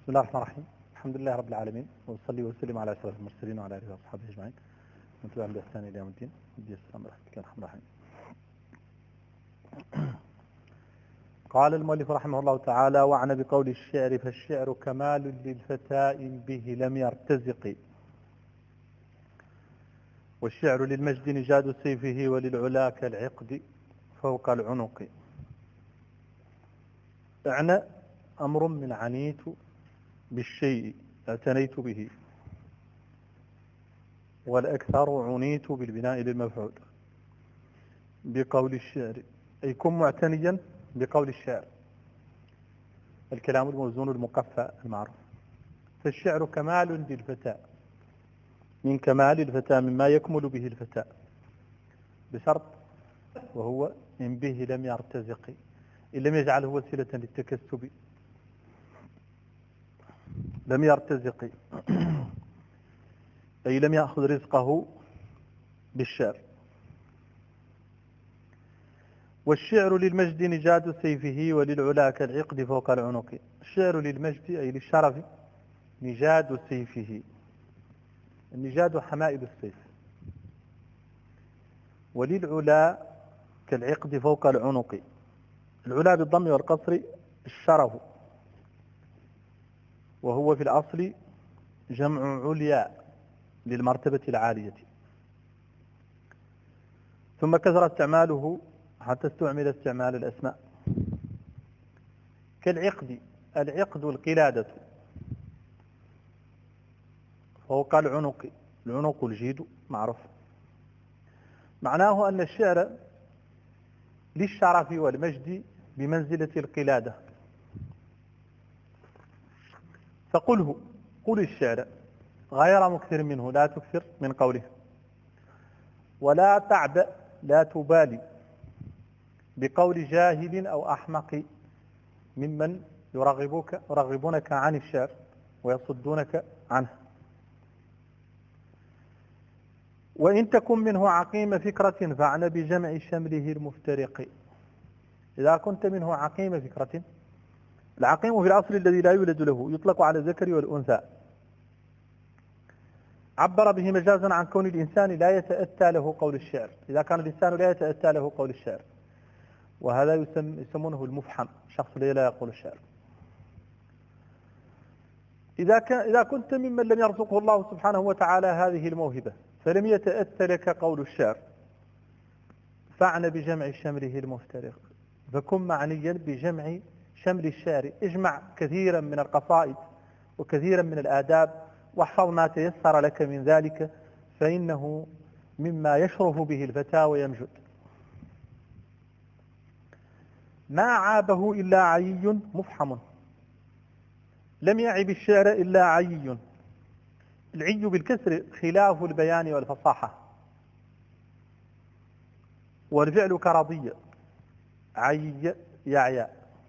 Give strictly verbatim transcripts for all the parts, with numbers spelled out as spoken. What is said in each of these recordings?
بسم الله الرحمن الرحيم. الحمد لله رب العالمين، وصلي وسلم على أشرف المرسلين وعلى آله وصحبه أجمعين من تبعهم بإحسان إلى يوم الدين. السلام عليكم ورحمة الله وبركاته. قال المؤلف رحمه الله تعالى: وعن بقول الشعر: فالشعر كمال للفتى إن به لم يرتزق، والشعر للمجد نجاد سيفه، وللعلا كالعقد فوق العنق. اعنى أمر من عنيت بالشيء اعتنيت به، والأكثر عنيت بالبناء للمفعول بقول الشعر، أي كن معتنيا بقول الشعر، الكلام الموزون المقفى المعروف. فالشعر كمال للفتى، من كمال الفتى، مما يكمل به الفتى، بشرط وهو إن به لم يرتزق، إن لم يجعله وسيلة للتكسب، لم يرتزق أي لم يأخذ رزقه بالشعر. والشعر للمجد نجاد سيفه، وللعلا كالعقد فوق العنق. الشعر للمجد أي للشرف، نجاد سيفه، النجاد حمائل السيف، وللعلا كالعقد فوق العنق. العلا بالضم والقصر الشرف، وهو في الأصل جمع عليا للمرتبة العالية، ثم كثر استعماله حتى استعمل استعمال الأسماء. كالعقد، العقد القلادة، فوق العنق، العنق الجيد معروف. معناه أن الشعر للشرف والمجد بمنزلة القلادة. فقله، قل الشعر غير مكثر منه، لا تكثر من قوله، ولا تعبأ، لا تبالي بقول جاهل أو أحمق ممن يرغبوك يرغبونك عن الشعر ويصدونك عنه. وإن تكن منه عقيم فكرة فاعن بجمع شمله المفترق. إذا كنت منه عقيم فكرة، العقيم في الأصل الذي لا يولد له، يطلق على الذكر والأنثى، عبر به مجازا عن كون الإنسان لا يتأتى له قول الشعر، إذا كان الإنسان لا يتأتى له قول الشعر، وهذا يسم يسمونه المفحم، شخص لا يقول الشعر. إذا كان إذا كنت ممن لم يرزقه الله سبحانه وتعالى هذه الموهبة، فلم يتأتى لك قول الشعر، فاعن بجمع شمله المفترق، فكن معنيا بجمع شمل الشعر. اجمع كثيرا من القصائد وكثيرا من الآداب، واحفظ ما تيسر لك من ذلك، فإنه مما يشرف به الفتى ويمجد. ما عابه إلا عيي مفحم، لم يعب الشعر إلا عيي. العي بالكسر خلاف البيان والفصاحة، والفعل كرضي، عي يعيا.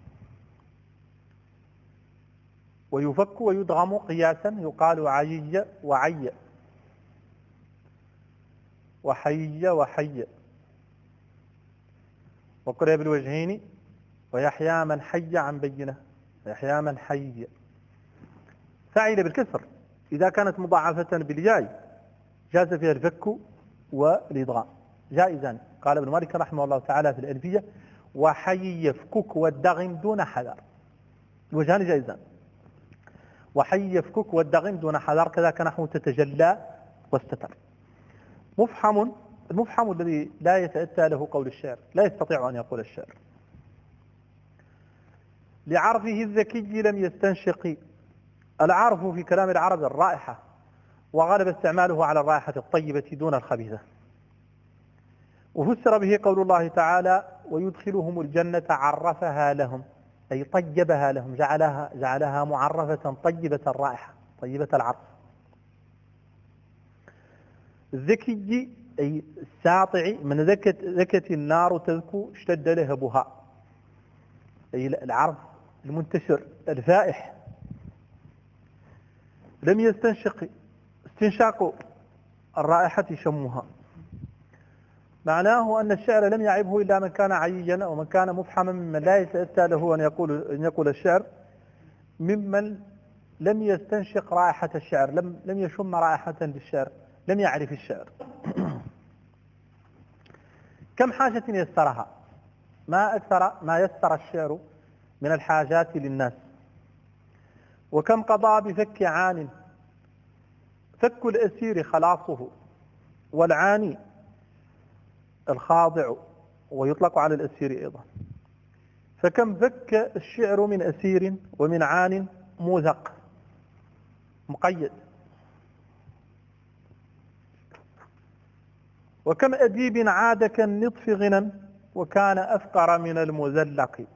ويفك ويدغم قياسا، يقال عيي وعي، وحي وحي. وقرئ بالوجهين: ويحيى من حي عن بينه، ويحيى من حي. فاعل بالكسر إذا كانت مضاعفة بالياء جاز فيها الفك والإدغام جائزان. قال ابن مالك رحمه الله تعالى في الألفية: وحي يفكك والدغم دون حذر. الوجهان جائزان، وحي يفكك والدغم دون حذر، كذاك نحو تتجلى واستتر. مفحم، المفحم الذي لا يتأتى له قول الشعر، لا يستطيع أن يقول الشعر. لعرفه الذكي لم يستنشق. العرف في كلام العرب الرائحة، وغلب استعماله على الرائحة الطيبة دون الخبيثة. وفسر به قول الله تعالى: ويدخلهم الجنة عرفها لهم، أي طيبها لهم، جعلها, جعلها معرفة طيبة الرائحة طيبة العرف. الذكي أي الساطع، من ذكت, ذكت النار تذكو اشتد لهبها، أي العرف المنتشر الفائح. لم يستنشق، استنشاق الرائحة شمها. معناه أن الشعر لم يعبه إلا من كان عيا أو من كان مفحما، ممن لا يتأتى له أن يقول, أن يقول الشعر، ممن لم يستنشق رائحة الشعر، لم لم يشم رائحة للشعر، لم يعرف الشعر. كم حاجة يسرها، ما أكثر ما يسر الشعر من الحاجات للناس. وكم قضى بفك عان، فك الأسير خلاصه، والعاني الخاضع ويطلق على الأسير أيضا. فكم فك الشعر من أسير ومن عان موثق مقيد. وكم أديب عاد كالنطف غنى وكان أفقر من المزلق.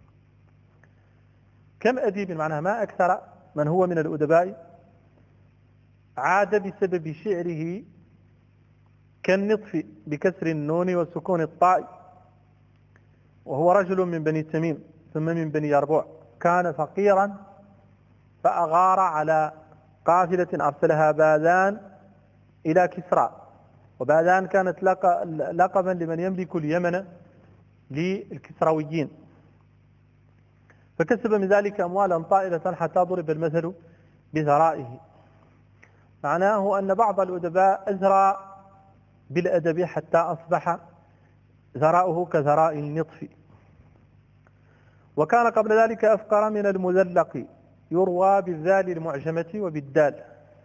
كم أديب معناها ما أكثر من هو من الأدباء عاد بسبب شعره كالنطف بكسر النون وسكون الطاء، وهو رجل من بني تميم ثم من بني يربوع، كان فقيرا فأغار على قافلة أرسلها باذان إلى كسرى، وباذان كانت لقبا لمن يملك اليمن للكسرويين، فكسب من ذلك أموالا طائلة حتى ضرب المثل بثرائه. معناه أن بعض الأدباء أزرى بالأدب حتى أصبح ذراؤه كذراء النطف. وكان قبل ذلك أفقر من المذلق، يروى بالذال المعجمة وبالدال،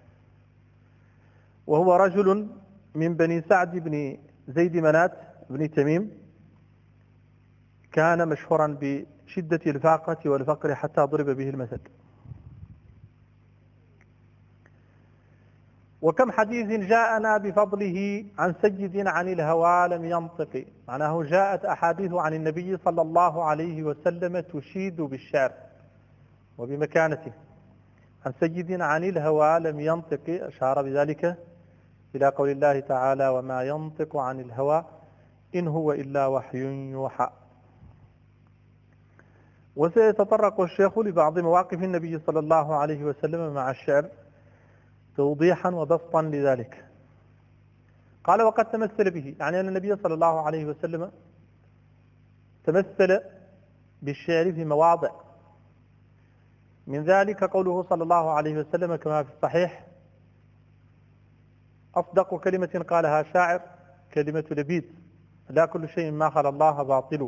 وهو رجل من بني سعد بن زيد منات بن تميم، كان مشهورا بشدة الفاقة والفقر حتى ضرب به المثل. وكم حديث جاءنا بفضله عن سيد عن الهوى لم ينطق، معناه جاءت أحاديث عن النبي صلى الله عليه وسلم تشيد بالشعر وبمكانته، عن سيد عن الهوى لم ينطق، أشار بذلك إلى قول الله تعالى وما ينطق عن الهوى إن هو إلا وحي يوحى. وسيتطرق الشيخ لبعض مواقف النبي صلى الله عليه وسلم مع الشعر توضيحا وبسطا لذلك. قال وقد تمثل به، يعني أن النبي صلى الله عليه وسلم تمثل بالشعر في مواضع، من ذلك قوله صلى الله عليه وسلم كما في الصحيح أصدق كلمة قالها شاعر كلمة لبيد لا كل شيء ما خلا الله باطل.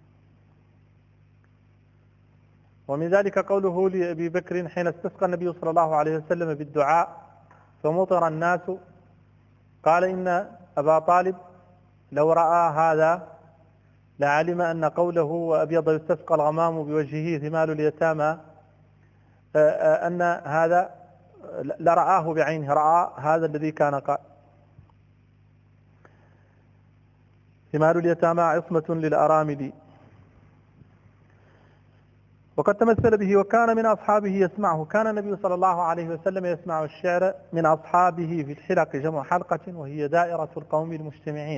ومن ذلك قوله لأبي بكر حين استسقى النبي صلى الله عليه وسلم بالدعاء فمطر الناس، قال إن أبا طالب لو رأى هذا لعلم أن قوله وأبيض يستسقى الغمام بوجهه ثمال اليتامى أن هذا لرآه بعينه، رأى هذا الذي كان قال ثمال اليتامى عصمة للأرامل. وقد تمثل به وكان من أصحابه يسمعه، كان النبي صلى الله عليه وسلم يسمع الشعر من أصحابه في الحلق، جمع حلقة وهي دائرة القوم المجتمعين.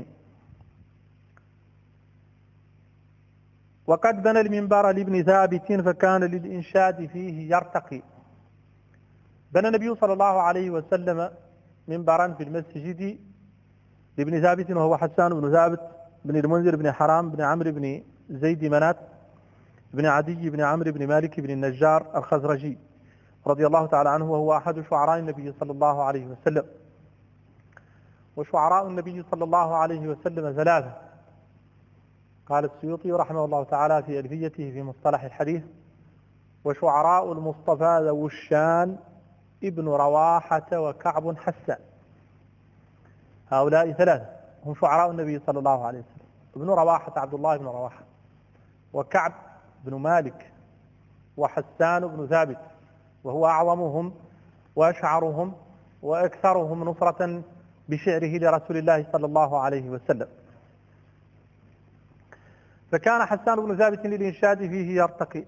وقد بنى المنبر لابن ثابت فكان للإنشاد فيه يرتقي. بنى النبي صلى الله عليه وسلم منبرا في المسجد لابن ثابت، وهو حسان بن ثابت بن المنذر بن حرام بن عمرو بن زيد منات بن عدي بن عمرو بن مالك بن النجار الخزرجي رضي الله تعالى عنه، وهو أحد شعراء النبي صلى الله عليه وسلم. وشعراء النبي صلى الله عليه وسلم ثلاثة، قال السيوطي رحمه الله تعالى في ألفيته في مصطلح الحديث وشعراء المصطفى ذو الشان ابن رواحة وكعب حسان. هؤلاء ثلاثة هم شعراء النبي صلى الله عليه وسلم. ابن رواحة عبد الله بن رواحة، وكعب بن مالك، وحسان بن ثابت، وهو أعظمهم وأشعرهم وأكثرهم نصرة بشعره لرسول الله صلى الله عليه وسلم. فكان حسان بن ثابت للإنشاد فيه يرتقي.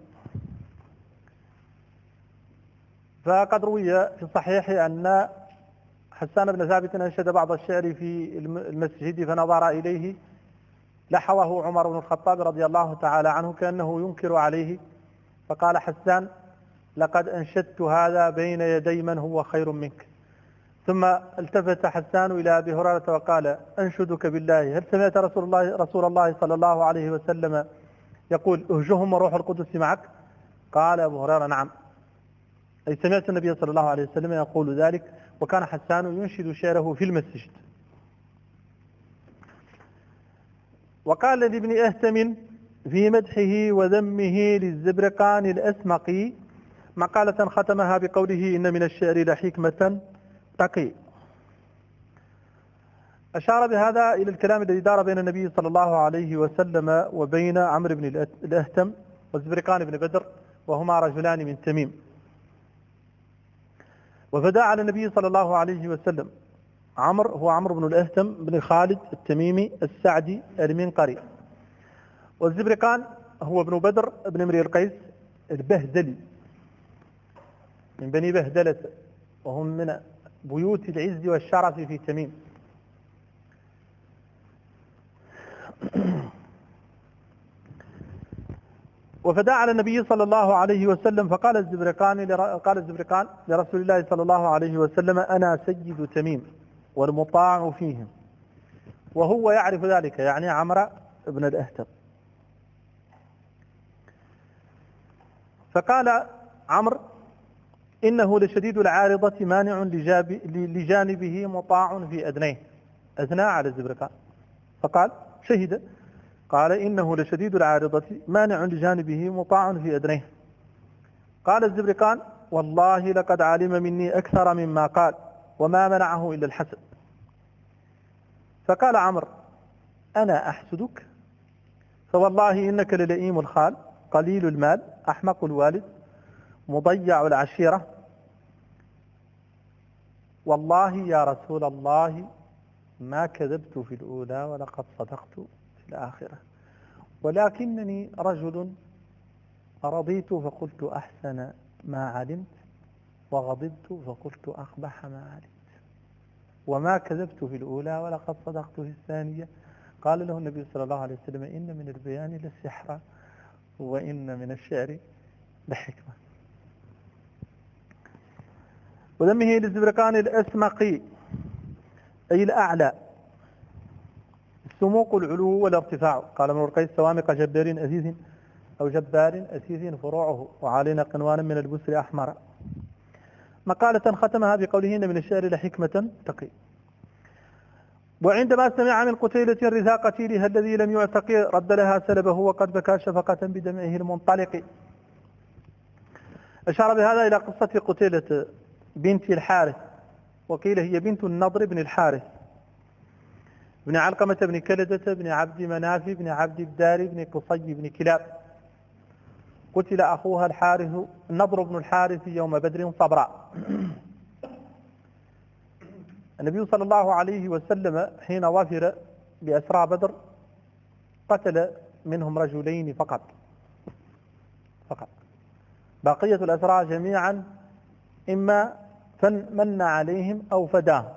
فقد روي في الصحيح أن حسان بن ثابت أنشد بعض الشعر في المسجد فنظر إليه لحظه عمر بن الخطاب رضي الله تعالى عنه كأنه ينكر عليه، فقال حسان لقد أنشدت هذا بين يدي من هو خير منك. ثم التفت حسان إلى أبي هريرة وقال أنشدك بالله هل سمعت رسول الله, رسول الله صلى الله عليه وسلم يقول اهجهم وروح القدس معك؟ قال أبو هريرة نعم. أي سمعت النبي صلى الله عليه وسلم يقول ذلك، وكان حسان ينشد شعره في المسجد. وقال لابن أهتم في مدحه وذمه للزبرقان الأسمقي مقالة ختمها بقوله إن من الشعر لحكمة تقي. أشار بهذا إلى الكلام الذي دار بين النبي صلى الله عليه وسلم وبين عمرو بن الأهتم والزبرقان بن بدر، وهما رجلان من تميم. وفدا على النبي صلى الله عليه وسلم عمرو هو عمرو بن الأهتم بن خالد التميمي السعدي المنقري، والزبرقان هو ابن بدر بن امرئ القيس البهدلي من بني بهدلة، وهم من بيوت العز والشرف في تميم. وفدا على النبي صلى الله عليه وسلم فقال الزبرقان قال الزبرقان لرسول الله صلى الله عليه وسلم أنا سيد تميم والمطاع فيهم، وهو يعرف ذلك، يعني عمرو بن الأهتم. فقال عمرو إنه لشديد العارضة مانع لجانبه مطاع في أدنيه، أثنى على الزبرقان فقال شهد، قال إنه لشديد العارضة مانع لجانبه مطاع في أدنيه. قال الزبرقان والله لقد علم مني أكثر مما قال وما منعه إلا الحسد. فقال عمرو أنا أحسدك؟ فوالله إنك للئيم الخال قليل المال أحمق الوالد مضيع العشيرة، والله يا رسول الله ما كذبت في الأولى ولقد صدقت في الآخرة، ولكنني رجل رضيت فقلت أحسن ما علمت، وغضبت فقلت أقبح ما علمت، وما كذبت في الأولى ولقد صدقت في الثانية. قال له النبي صلى الله عليه وسلم إن من البيان للسحر وإن من الشعر لحكمة. وذمه للزبرقان الأسمقي أي الأعلى، السموق العلو والارتفاع. قال من القيس سوامق جبار أثيث أو جبار أثيث فروعه وعلينا قنوان من البسر أحمر. مقالة ختمها بقوله إن من الشعر لحكمة تقي. وعندما سمع من قتيلة الرثاء قتيلها الذي لم يعتق رد لها سلبه وقد بكى شفقة بدمعه المنطلق. أشار بهذا إلى قصة قتيلة بنت الحارث، وقيل هي بنت النضر بن الحارث بن علقمة بن كلدة بن عبد مناف بن عبد الدار بن قصي بن كلاب. قتل أخوها الحارث النضر بن الحارث يوم بدر صبرا. النبي صلى الله عليه وسلم حين ظفر بأسرى بدر قتل منهم رجلين فقط فقط بقية الأسرى جميعا إما من عليهم أو فداهم،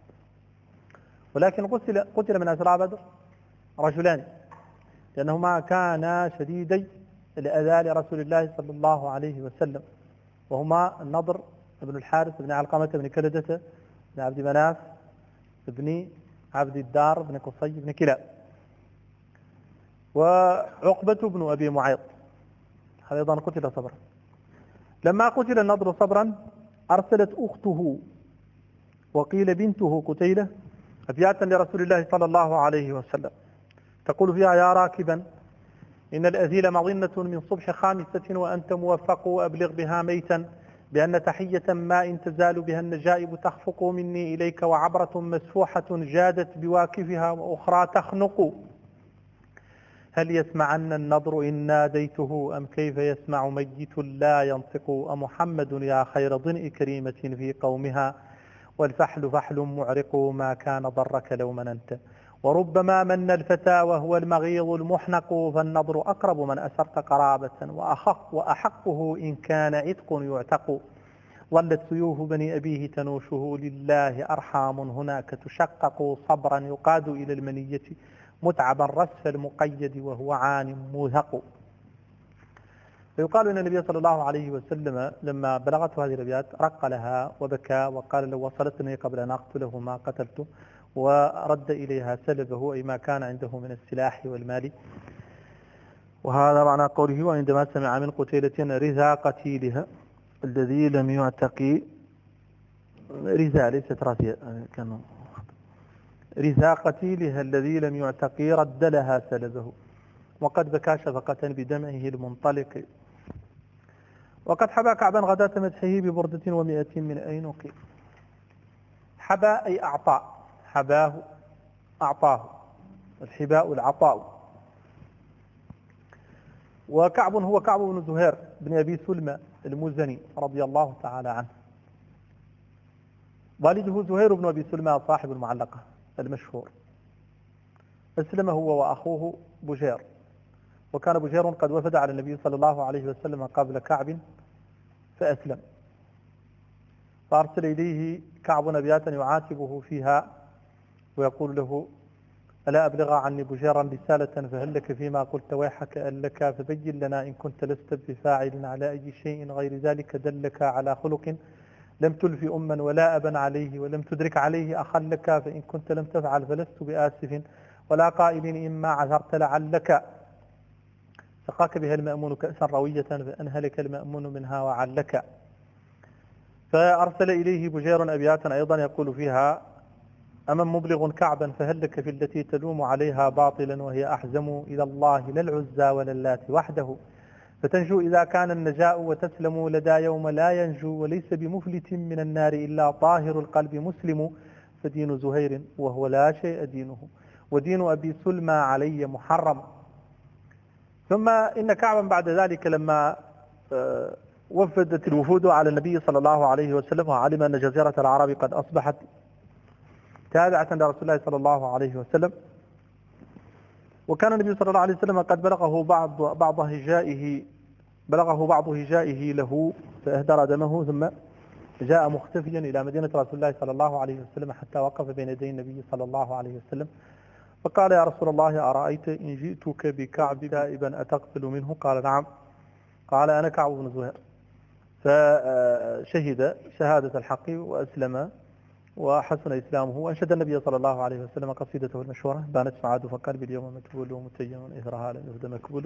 ولكن قتل قتل من أسرى بدر رجلان لأنهما كانا شديدي الأذى لرسول الله صلى الله عليه وسلم، وهما النضر بن الحارث بن علقمة بن كلدة بن عبد مناف بن عبد الدار بن قصي بن كلاب، وعقبة بن أبي معيط هذا أيضا قتل صبرا. لما قتل النضر صبرا أرسلت أخته وقيل بنته قتيلة أبياتا لرسول الله صلى الله عليه وسلم تقول فيها يا راكبا إن الأذيل مظنة من صبح خامسة وأنت موفق، أبلغ بها ميتا بأن تحية ما إن تزال بها النجائب تخفق مني إليك، وعبرة مسفوحة جادت بواكفها وأخرى تخنق. هل يسمعن النضر إن ناديته أم كيف يسمع ميت لا ينطق؟ أمحمد يا خير ضنء كريمة في قومها، والفحل فحل معرق ما كان ضرك لو مننت. وربما من الفتى وهو المغيظ المحنق، فالنضر أقرب من أسرت قرابة وأحق وأحقه إن كان عتق يعتق. ظلت سيوف بني أبيه تنوشه لله أرحام هناك تشقق، صبرا يقاد إلى المنية متعبا رسف المقيد وهو عان موثق. فيقال إن النبي صلى الله عليه وسلم لما بلغته هذه الأبيات رق لها وبكى وقال لو وصلتني قبل أن أقتله ما قتلته، ورد إليها سلبه أي ما كان عنده من السلاح والمال. وهذا معنى قوله وعندما سمع من قتيلة رثى قتيلها الذي لم يعتقي رزاء ليست راسية كانوا رزاء قتيلها الذي لم يعتقي رد لها سلبه وقد بكى شفقة بدمعه المنطلق وقد حبى كعبا غداة مدحه ببردة ومئة من أينق. حبى أي أعطى، حباه أعطاه، الحباء العطاء. وكعب هو كعب بن زهير بن أبي سلمى المزني رضي الله تعالى عنه. والده زهير بن أبي سلمى صاحب المعلقة المشهور، أسلم هو وأخوه بجير، وكان بجير قد وفد على النبي صلى الله عليه وسلم قبل كعب فأسلم، فأرسل إليه كعب أبياتا يعاتبه فيها ويقول له: ألا أبلغ عني بجيرا رسالة فهل لك فيما قلت ويحك أن لك فبين لنا إن كنت لست بفاعل على أي شيء غير ذلك دلك على خلق لم تلف أما ولا أبا عليه ولم تدرك عليه أخا لك، فإن كنت لم تفعل فلست بآسف ولا قائل إما عثرت لعلك. سقاك بها المأمون كأسا روية فأنهلك المأمون منها وعلك. فأرسل إليه بجير أبياتا أيضا يقول فيها: أمن مبلغ كعبا فهل لك في التي تلوم عليها باطلا وهي أحزم إلى الله لا العزى ولا اللات وحده، فتنجو إذا كان النجاء وتسلم لدى يوم لا ينجو، وليس بمفلت من النار إلا طاهر القلب مسلم، فدين زهير وهو لا شيء دينه ودين أبي سلمى علي محرم. ثم إن كعبا بعد ذلك لما وفدت الوفود على النبي صلى الله عليه وسلم وعلم أن جزيرة العرب قد أصبحت تابعة لرسول الله صلى الله عليه وسلم، وكان النبي صلى الله عليه وسلم قد بلغه بعض بعض هجائه بلغه بعض هجائه له فأهدر دمه، ثم جاء مختفيا إلى مدينة رسول الله صلى الله عليه وسلم حتى وقف بين يدي النبي صلى الله عليه وسلم فقال: يا رسول الله أرأيت إن جئتك بكعب تائبا أتقبل منه؟ قال: نعم. قال: أنا كعب بن زهير. فشهد شهادة الحق وأسلم وحسن إسلامه، وأنشد النبي صلى الله عليه وسلم قصيدته المشهورة: بانت سعاد فقلبي اليوم متبول ومتيم إثرها لم يهد مكبول،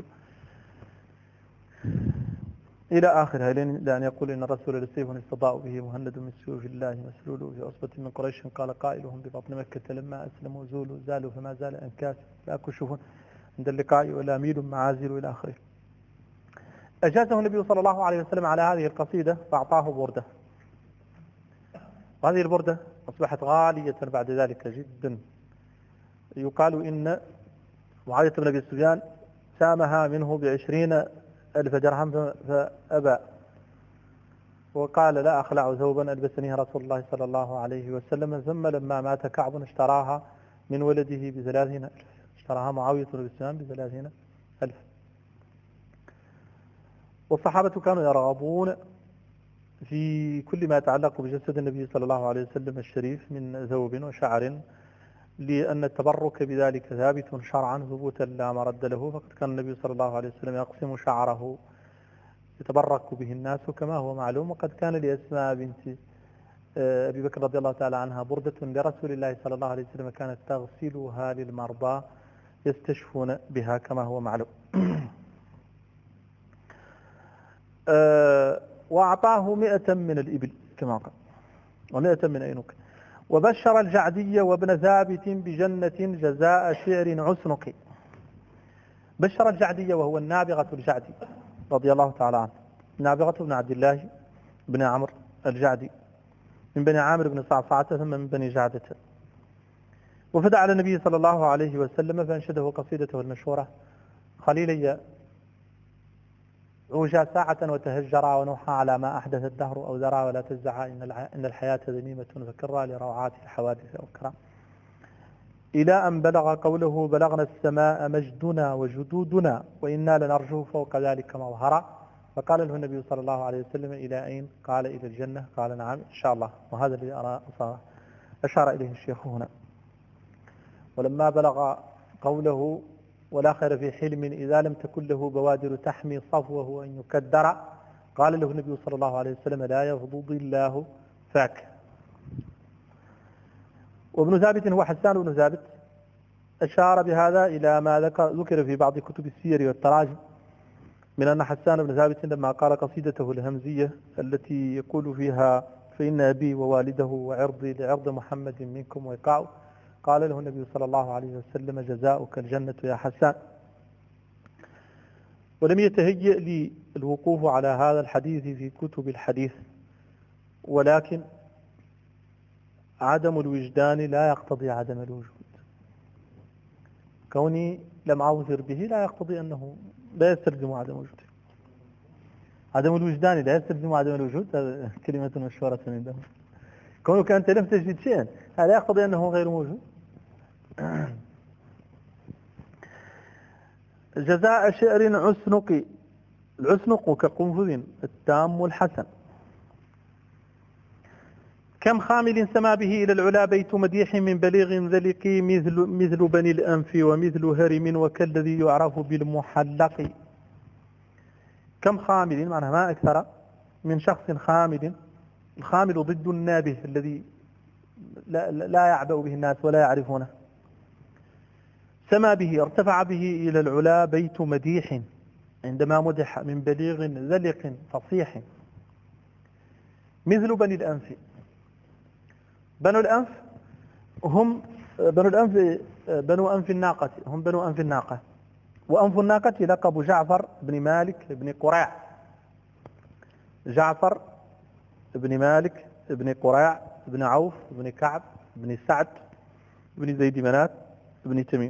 إلى آخرها، لأن يقول: إن الرسول لسيف استضاء به مهند من سيوف الله مسلول في عصبة من قريش قال قائلهم ببطن مكة لما أسلموا زولوا زالوا فما زال أنكاس لا كشف عند اللقاء ولا ميل معازل إلى آخره. أجازه النبي صلى الله عليه وسلم على هذه القصيدة فأعطاه بردة، وهذه البردة أصبحت غالية بعد ذلك جدا. يقال إن معاوية بن أبي سفيان سامها منه بعشرين ألف درهم فأبى، وقال: لا أخلع ثوبا ألبسنيها رسول الله صلى الله عليه وسلم. ثم لما مات كعب اشتراها من ولده بثلاثين ألف، اشتراها معاوية بن أبي سفيان بثلاثين ألف. والصحابة كانوا يرغبون في كل ما يتعلق بجسد النبي صلى الله عليه وسلم الشريف من ثوب وشعر، لأن التبرك بذلك ثابت شرعا ثبوتا لا مرد له، فقد كان النبي صلى الله عليه وسلم يقسم شعره يتبرك به الناس كما هو معلوم. وقد كان لأسماء بنت أبي بكر رضي الله تعالى عنها بردة لرسول الله صلى الله عليه وسلم كانت تغسلها للمرضى يستشفون بها كما هو معلوم. وأعطاه مئة من الإبل كما قال، ومئة من أينك. وبشر الجعدي وابن ثابت بجنة جزاء شعر عسنق. بشر الجعدي وهو النابغة الجعدي رضي الله تعالى عنه، نابغة بن عبد الله بن عمرو الجعدي من بني عامر بن صعصعة ثم من بني جعدة، وفدى على النبي صلى الله عليه وسلم فأنشده قصيدته المشهورة: خليلي عوجا ساعة وتهجرا ونوحا على ما أحدث الدهر أو ذرا ولا تزعا إن الحياة ذميمة فكرا لروعات الحوادث أوكرا، إلى أن بلغ قوله: بلغنا السماء مجدنا وجدودنا وإنا لنرجو فوق ذلك مظهرا. فقال له النبي صلى الله عليه وسلم: إلى أين؟ قال: إلى الجنة. قال: نعم إن شاء الله. وهذا الذي أرى أشار إليه الشيخ هنا. ولما بلغ قوله: ولا خير في حلم إذا لم تكن له بوادر تحمي صفوه أن يكدر، قال له النبي صلى الله عليه وسلم: لا يغضض الله فاك. وابن ثابت هو حسان بن ثابت، أشار بهذا إلى ما ذكر في بعض كتب السير والتراجم من أن حسان بن ثابت لما قال قصيدته الهمزية التي يقول فيها فإن أبي ووالده وعرضي لعرض محمد منكم ويقع، قال له النبي صلى الله عليه وسلم جزاؤك الجنة يا حسان. ولم يتهيأ لي الوقوف على هذا الحديث في كتب الحديث، ولكن عدم الوجدان لا يقتضي عدم الوجود. كوني لم أعوذر به لا يقتضي أنه لا يستلزم عدم وجوده. عدم الوجدان لا يستلزم عدم الوجود، هذه كلمة مشهورة عندهم. كونك أنت لم تجد شيئا هذا يقتضي أنه غير موجود. جزاء شعر عسنق، العسنق كقنفذ التام الحسن. كم خامل سما به إلى العلا بيت مديح من بليغ ذلقي مثل, مثل بني الأنف ومثل هرم وكالذي يعرف بالمحلق. كم خامل معناها ما أكثر من شخص خامل، الخامل ضد النابه الذي لا, لا يعبأ به الناس ولا يعرفونه. سما به ارتفع به إلى العلا بيت مديح عندما مدح من بليغ ذلق فصيح مثل بني الأنف. بنو الأنف هم بنو الأنف بنو أنف الناقة، هم بنو أنف الناقة، وأنف الناقة لقب جعفر بن مالك بن قريع. جعفر بن مالك بن قريع بن عوف بن كعب بن سعد بن زيد منات بن تميم.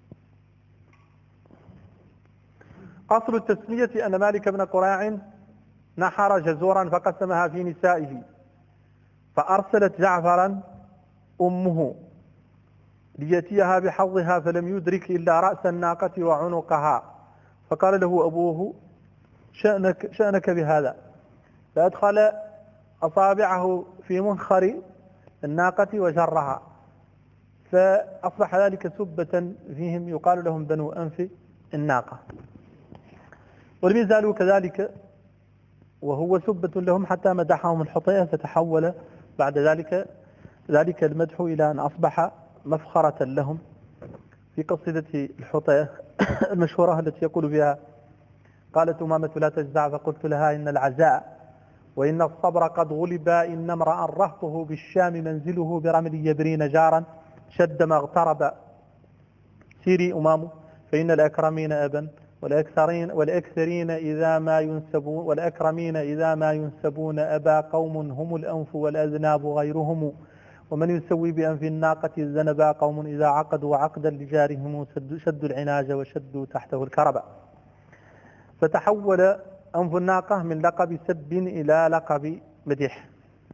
أصل التسمية أن مالك بن قريع نحر جزورا فقسمها في نسائه، فأرسلت جعفرا أمه ليأتيها بحظها فلم يدرك إلا رأس الناقة وعنقها، فقال له أبوه شأنك, شأنك بهذا، فأدخل أصابعه في منخر الناقة وجرها، فأصبح ذلك سبة فيهم يقال لهم بنو أنف الناقة. ولم يزالوا كذلك وهو سبة لهم حتى مدحهم الحطيئة، فتحول بعد ذلك ذلك المدح إلى أن أصبح مفخرة لهم. في قصيدة الحطيئة المشهورة التي يقول فيها قالت أمامة لا تجزع فقلت لها إن العزاء وإن الصبر قد غلب، إن امرأ رهطه بالشام منزله برمل يبرين جارا شد ما اغترب. سيري أمام فإن الأكرمين أبا والأكثرين, والأكثرين إذا ما ينسبون والأكرمين إذا ما ينسبون أبا قوم هم الأنف والأذناب غيرهم، ومن يسوي بأنف الناقة الزنبا قوم إذا عقدوا عقدا لجارهم شدوا العناج وشدوا تحته الكربا. فتحول أنف الناقة من لقب سب إلى لقب مديح.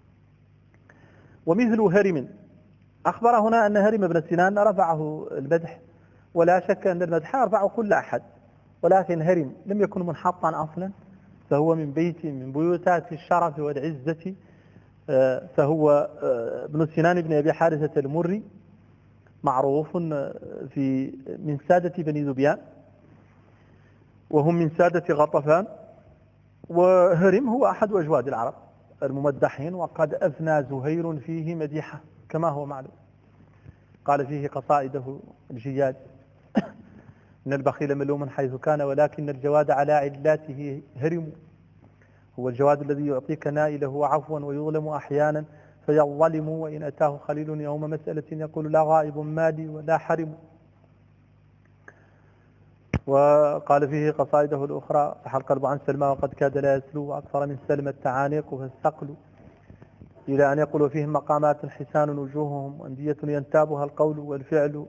ومثل هرم أخبر هنا أن هرم بن سنان رفعه المدح، ولا شك أن المدح يرفعه كل أحد، ولكن هرم لم يكن منحطا أصلا، فهو من بيت من بيوتات الشرف والعزة، فهو ابن سنان بن أبي حارثة المري، معروف في من سادة بني ذبيان، وهم من سادة غطفان. وهرم هو أحد أجواد العرب الممدحين، وقد أثنى زهير فيه مديحة كما هو معلوم، قال فيه قصائده الجياد إن البخيل ملوم حيث كان ولكن الجواد على علاته هرم. هو الجواد الذي يعطيك نائله عفوا ويظلم أحيانا فيظلم، وإن أتاه خليل يوم مسألة يقول لا غائب مالي ولا حرم. وقال فيه قصائده الأخرى صح القلب عن سلمى وقد كاد لا يسلو وأكثر من سلمى التعانيق فالثقل، إلى أن يقول فيهم مقامات حسان وجوههم أندية ينتابها القول والفعل،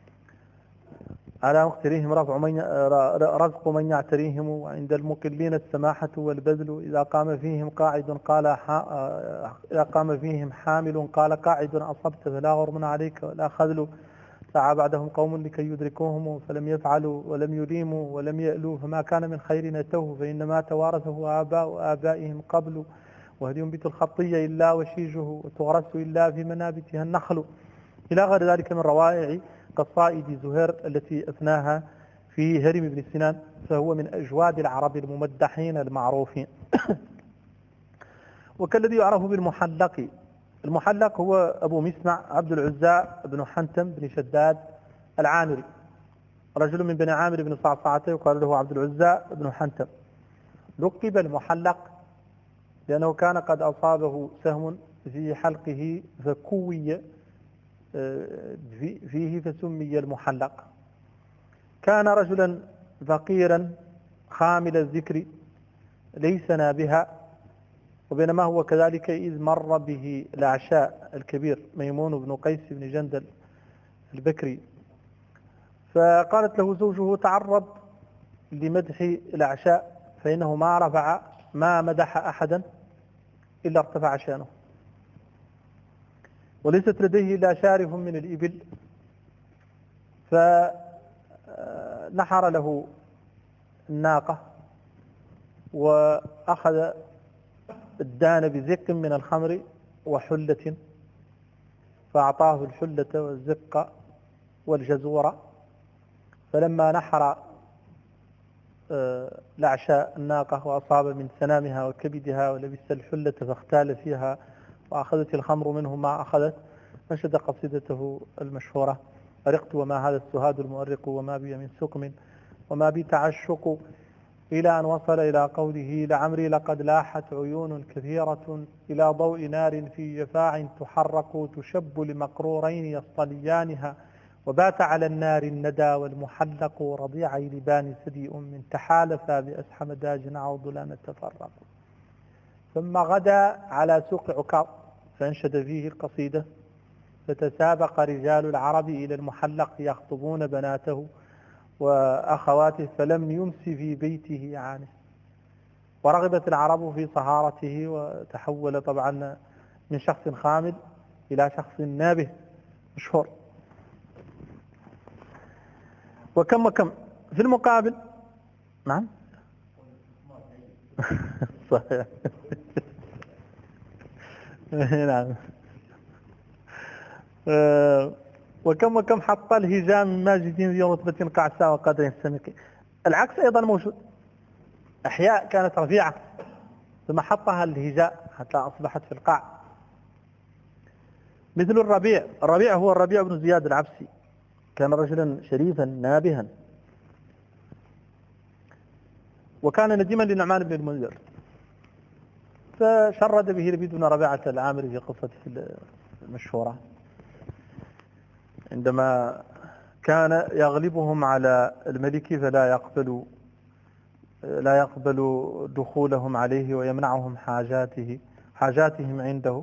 على مقتريهم رفع من رزق من يعتريهم، وعند المقلين السماحة والبذل، إذا قام فيهم قاعد قال إذا قام فيهم حامل قال قاعد أصبت فلا غرم عليك ولا خذل. سعى بعدهم قوم لكي يدركوهم فلم يفعلوا ولم يليموا ولم يألوا، فما كان من خير نتوه فإنما توارثه آباء آبائهم قبل، وهل ينبت الخطية إلا وشيجه وتغرس إلا في منابتها النخل، إلى غير ذلك من روائع قصائد زهير التي أثناها في هرم بن سنان، فهو من أجواد العرب الممدحين المعروفين. وكالذي يعرف بالمحلق. المحلق هو أبو مسمع عبد العزاء بن حنتم بن شداد العامري، رجل من بني عامر بن صعصعته، يقال له عبد العزاء بن حنتم. لقب المحلق لأنه كان قد أصابه سهم في حلقه فكوي فيه فسمي المحلق. كان رجلا فقيرا خامل الذكر ليس نابها، وبينما هو كذلك إذ مر به الأعشاء الكبير ميمون بن قيس بن جندل البكري، فقالت له زوجه تعرض لمدح الأعشاء فإنه ما رفع ما مدح أحدا إلا ارتفع شانه، وليست لديه إلا شارف من الإبل، فنحر له الناقة وأخذ الدان بزق من الخمر وحلة، فأعطاه الحلة والزق والجزورة، فلما نحر الأعشاء الناقة وأصاب من سنامها وكبدها ولبس الحلة فاختال فيها وأخذت الخمر منه ما أخذت، نشد قصيدته المشهورة: أرقت وما هذا السهاد المؤرق وما بي من سقم وما بي تعشق، إلى أن وصل إلى قوله: لعمري لقد لاحت عيون كثيرة إلى ضوء نار في يفاع تحرق، تشب لمقرورين يصطليانها وبات على النار الندى والمحلق، رضيعي لبان ثدي أم تحالفا بأسحم داج عوض لا نتفرق. ثم غدا على سوق عكاظ فانشد فيه القصيدة: فتسابق رجال العرب إلى المحلق يخطبون بناته وأخواته فلم يمس في بيته عانه، ورغبت العرب في صهارته، وتحول طبعا من شخص خامل إلى شخص نابه مشهور. وكم وكم في المقابل. نعم صحيح نعم. وكم وكم حط الهجام من ماجد ذي رتبة قعساء وقدر سميق. العكس أيضا موجود، أحياء كانت رفيعة ثم حطها الهجاء حتى أصبحت في القاع، مثل الربيع. الربيع هو الربيع بن زياد العبسي، كان رجلا شريفا نابها، وكان نديما للنعمان بن المنذر، فشرد به لبيد بن ربيعة العامري في قصته المشهورة عندما كان يغلبهم على الملك فلا يقبل لا يقبل دخولهم عليه ويمنعهم حاجاته حاجاتهم عنده،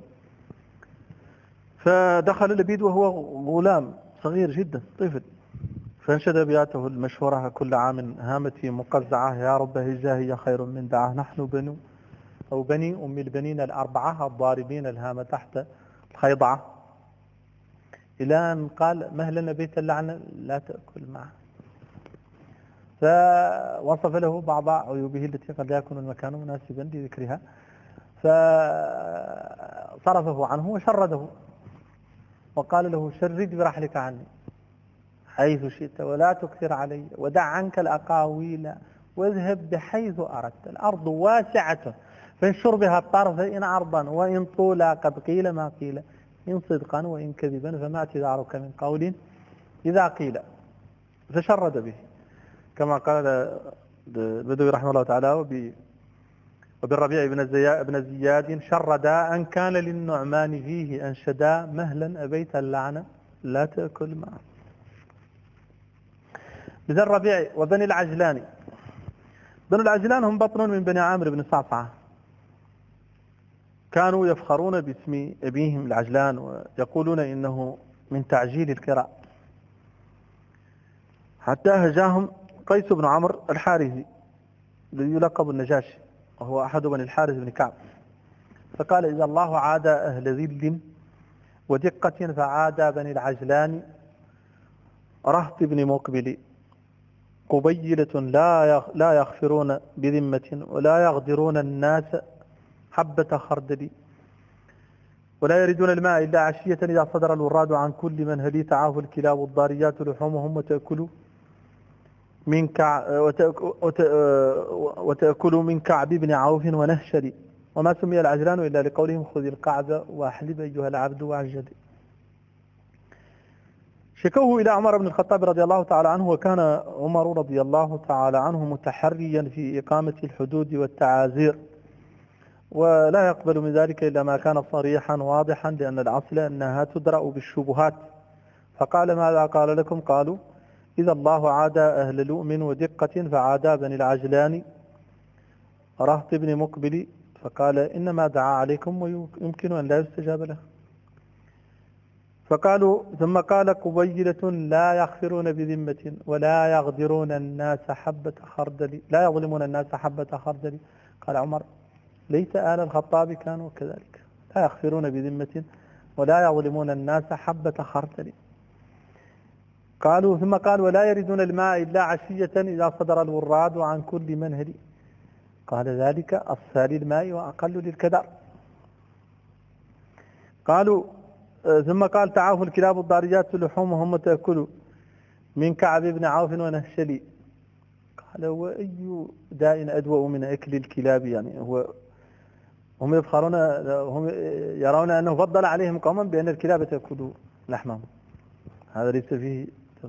فدخل لبيد وهو غلام صغير جدا طفل، فانشد ابياته المشهورة: كل عام هامتي مقزعة يا رب هجاه خير من دعاه، نحن بنو أو بني أم البنين الأربعة الضاربين الهام تحت الخيضعة، إلى أن قال: مهلا بيت اللعنة لا تأكل معه، فوصف له بعض عيوبه التي قد لا يكون المكان مناسبا لذكرها، فصرفه عنه وشرده وقال له: شرد برحلك عني حيث شئت ولا تكثر علي، ودع عنك الأقاويل واذهب بحيث أردت، الأرض واسعة فانشر بها الطرف إن عرضا وإن طولا، قد قيل ما قيل إن صدقا وإن كذبا فما اعتذارك من قول إذا قيل. فشرد به كما قال البدوي رحمه الله تعالى: وبالربيع بن زياد شردا أن كان للنعمان فيه أنشدا، مهلا أبيت اللعنة لا تأكل معه. بذا الربيع وبني العجلان. بني العجلان هم بطن من بني عامر بن صعصعة، كانوا يفخرون باسم أبيهم العجلان ويقولون إنه من تعجيل القراء، حتى هجاهم قيس بن عمرو الحارثي الذي يلقب النجاشي، وهو أحد بني الحارث بن كعب، فقال: إذا الله عاد أهل ذل ودقة فعاد بني العجلان، رهط بن مقبل قبيلة لا يغفرون بذمة ولا يغدرون الناس حبة خردل، ولا يردون الماء إلا عشية إذا صدر الوراد عن كل من هدي تعاه الكلاب الضاريات لحومهم، وتأكل من كعب وتأكل من كعب بن عوف ونهشل، وما سمي العجلان إلا لقولهم: خذ القعب واحلب أيها العبد وعجل. شكوه إلى عمر بن الخطاب رضي الله تعالى عنه، وكان عمر رضي الله تعالى عنه متحريا في إقامة الحدود والتعازير، ولا يقبل من ذلك إلا ما كان صريحا واضحا، لأن الأصل أنها تدرأ بالشبهات. فقال: ماذا قال لكم؟ قالوا: إذا الله عادى أهل لؤم ودقة فعادى بني العجلان رهط بن مقبل، فقال: إنما دعا عليكم ويمكن أن لا يستجاب له. فقالوا ثم قال: قبيلة لا يغفرون بذمة ولا يغدرون الناس حبة خردل، لا يظلمون الناس حبة خردل. قال عمر: ليس آل الخطاب كانوا كذلك، لا يغفرون بذمة ولا يظلمون الناس حبة خردل. قالوا ثم قال: ولا يردون الماء إلا عشية إذا صدر الوراد عن كل منهل. قال: ذلك أصفى للماء وأقل للكدر. قالوا ثم قال: تعاف الكلاب الضاريات لحومهم وتأكل من كعب بن عوف ونهشلي. قال: وأي داء أدوأ من أكل الكلاب؟ يعني هو هم يفخرون، هم يرون أنه فضل عليهم قوما بأن الكلاب تأكل لحمهم، هذا ليس فيه.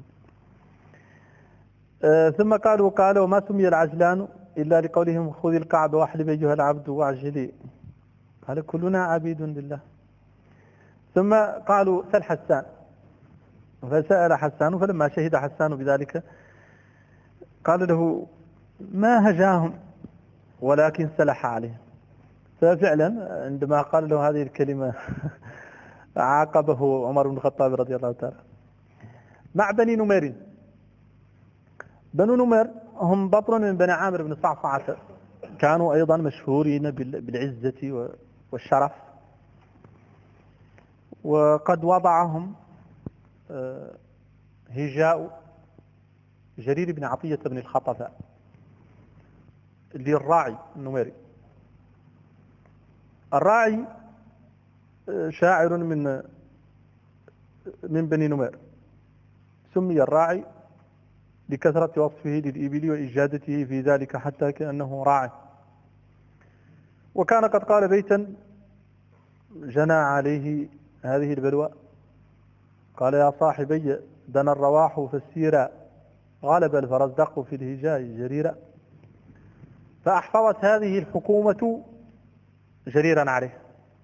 آه ثم قالوا قالوا وما سمي العجلان إلا لقولهم: خذ الكعب واحلب أيها العبد وعجلي. قال: كلنا عبيد لله. ثم قالوا: سل حسان. فسأل حسان، فلما شهد حسان بذلك قال له: ما هجاهم ولكن سلح عليهم. ففعلا عندما قال له هذه الكلمة عاقبه عمر بن الخطاب رضي الله تعالى. مع بني نمير. بنو نمير هم بطن من بني عامر بن صعصعة، كانوا أيضا مشهورين بالعزة والشرف، وقد وضعهم هجاء جرير بن عطية بن الخطفاء للراعي النميري. الراعي شاعر من من بني نمير، سمي الراعي لكثرة وصفه للإبل وإجادته في ذلك حتى كأنه راعي. وكان قد قال بيتا جنى عليه هذه البلوى، قال: يا صاحبي دنا الرواح فالسيرا، غلب الفرزدق في الهجاء جريرا. فأحفظت هذه الحكومة جريرا عليه،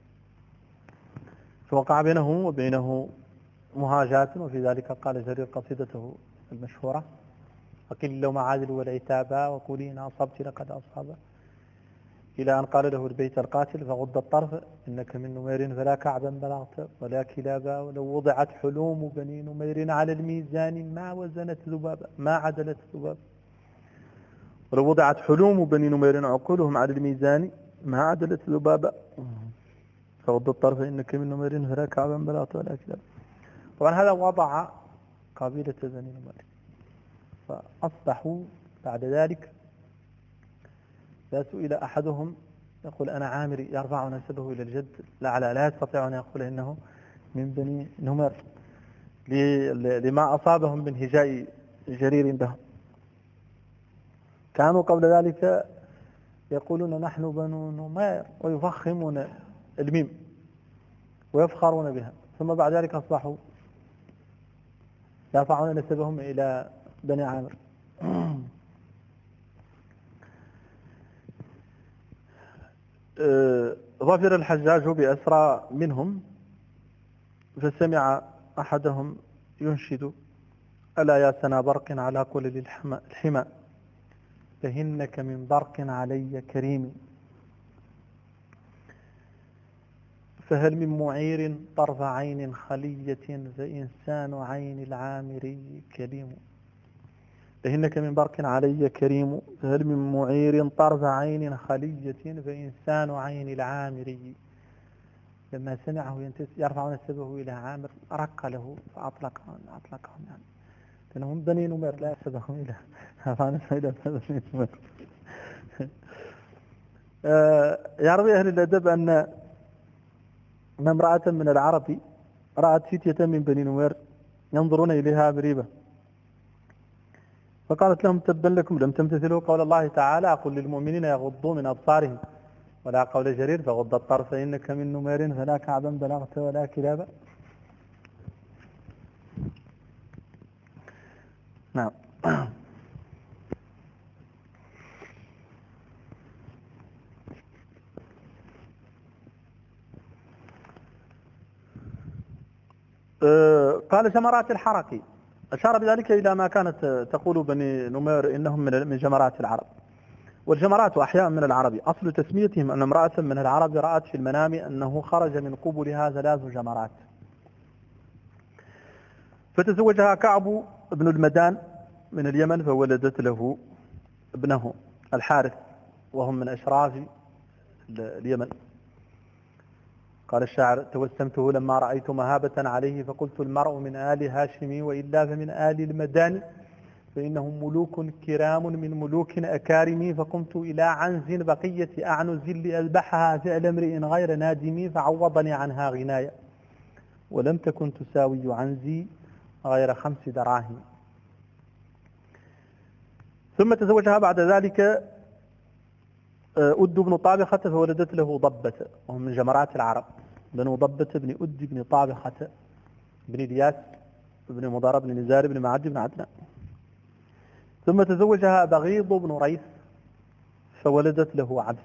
فوقع بينه وبينه مهاجات، وفي ذلك قال جرير قصيدته المشهورة: وقل لو معادل والعتابا وقولي إن أصبت لقد أصابا، إلى أن قال له البيت القاتل: فغض الطرف إنك من نمير فلا كعبا بلغت ولا كلابا، ولو وضعت حلوم بني نمير على الميزان ما وزنت ذبابا، ما عدلت ذبابا. ولو وضعت حلوم بني نمير عقولهم على الميزان ما عدلت ذبابا، فغض الطرف إنك من نمير فلا كعبا بلغت ولا كلابا. طبعا هذا وضع قبيلة بني نمير، فأصبحوا بعد ذلك لا سئل أحدهم يقول أنا عامري يرفع نسبه إلى الجد، لا لا يستطيع أن يقول إنه من بني نمير لما أصابهم من هجاء جرير بهم. كانوا قبل ذلك يقولون نحن بنو نمير ويفخمون الميم ويفخرون بها، ثم بعد ذلك أصبحوا يرفعون نسبهم إلى بني عامر. ظفر الحجاج بأسرى منهم، فسمع أحدهم ينشد: ألا يا سنا برق على قلل الحمى فهنك من برق علي كريم، فهل من معير طرف عين خلية فإنسان عين العامري كليم. فهنك من برق علي كريم فهل من معير طرف عين خلية فإنسان عين العامري. لما سمعه يرفع نسبه إلى عامر رق له فأطلقهم أطلقهم يعني، لأنهم بني نمير لا يحسبهم إلى رفع نسبه إلى بني نمير. يروي أهل الأدب أن امرأة من العرب رأت فتية من بني نمير ينظرون إليها بريبة، فقالت لهم: تبا لكم لم تمتثلوا قول الله تعالى: قل للمؤمنين يغضوا من أبصارهم، ولا قول جرير: فغض الطرف إنك من نمير فلا كعبا بلغت ولا كلابا. نعم. قال جمرات الحركي، أشار بذلك إلى ما كانت تقول بني نمير إنهم من جمرات العرب. والجمرات أحياء من العرب، أصل تسميتهم أن امرأة من العرب رأت في المنام أنه خرج من قبلها ثلاث جمرات، فتزوجها كعب بن المدان من اليمن، فولدت له ابنه الحارث، وهم من أشراف اليمن. قال الشاعر: توسمته لما رأيت مهابة عليه، فقلت المرء من آل هاشمي وإلا فمن آل المدان، فإنهم ملوك كرام من ملوك أكارمي، فقمت إلى عنز بقية أعنز لأذبحها فعل امرئ غير نادمي، فعوضني عنها غناية ولم تكن تساوي عنزي غير خمس دراهم. ثم تزوجها بعد ذلك أد بن طابخة، فولدت له ضبة، وهم من جمرات العرب، بنو ضبة بن أد بن طابخة بن الياس بن مضر بن نزار بن معد بن عدنان. ثم تزوجها بغيض بن ريث، فولدت له عبس،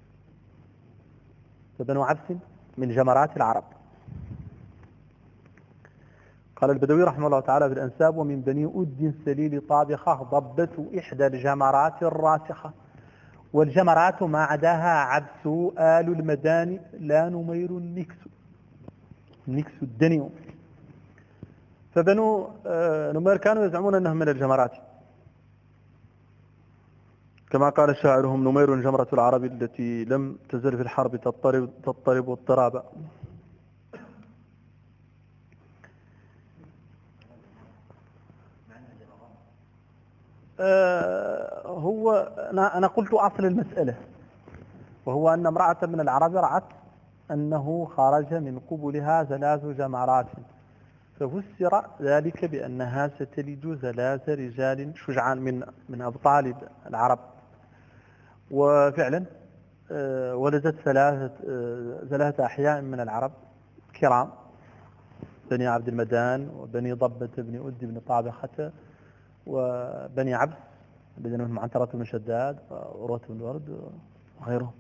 فبنو عبس من جمرات العرب. قال البدوي رحمه الله تعالى في الأنساب: ومن بني أد سليل طابخة ضبة إحدى الجمرات الراسخة، والجمرات ما عداها عبس آل المداني لا نمير النكس النكس الدنيو. فبنو نمير كانوا يزعمون أنهم من الجمرات، كما قال شاعرهم: نمير جمرة العرب التي لم تزل في الحرب تضطرب تضطرب اضطرابا. هو أنا قلت أصل المسألة، وهو أن امرأة من العرب رأت أنه خرج من قبلها ثلاث جمرات، ففسر ذلك بأنها ستلد ثلاث رجال شجعان من من أبطال العرب. وفعلا ولدت ثلاثة ثلاثة أحياء من العرب كرام: بني عبد المدان، وبني ضبة بن أد بن طابخة، وبني عبس الذين منهم عنترة بن شداد وعروة بن ورد وغيرهم.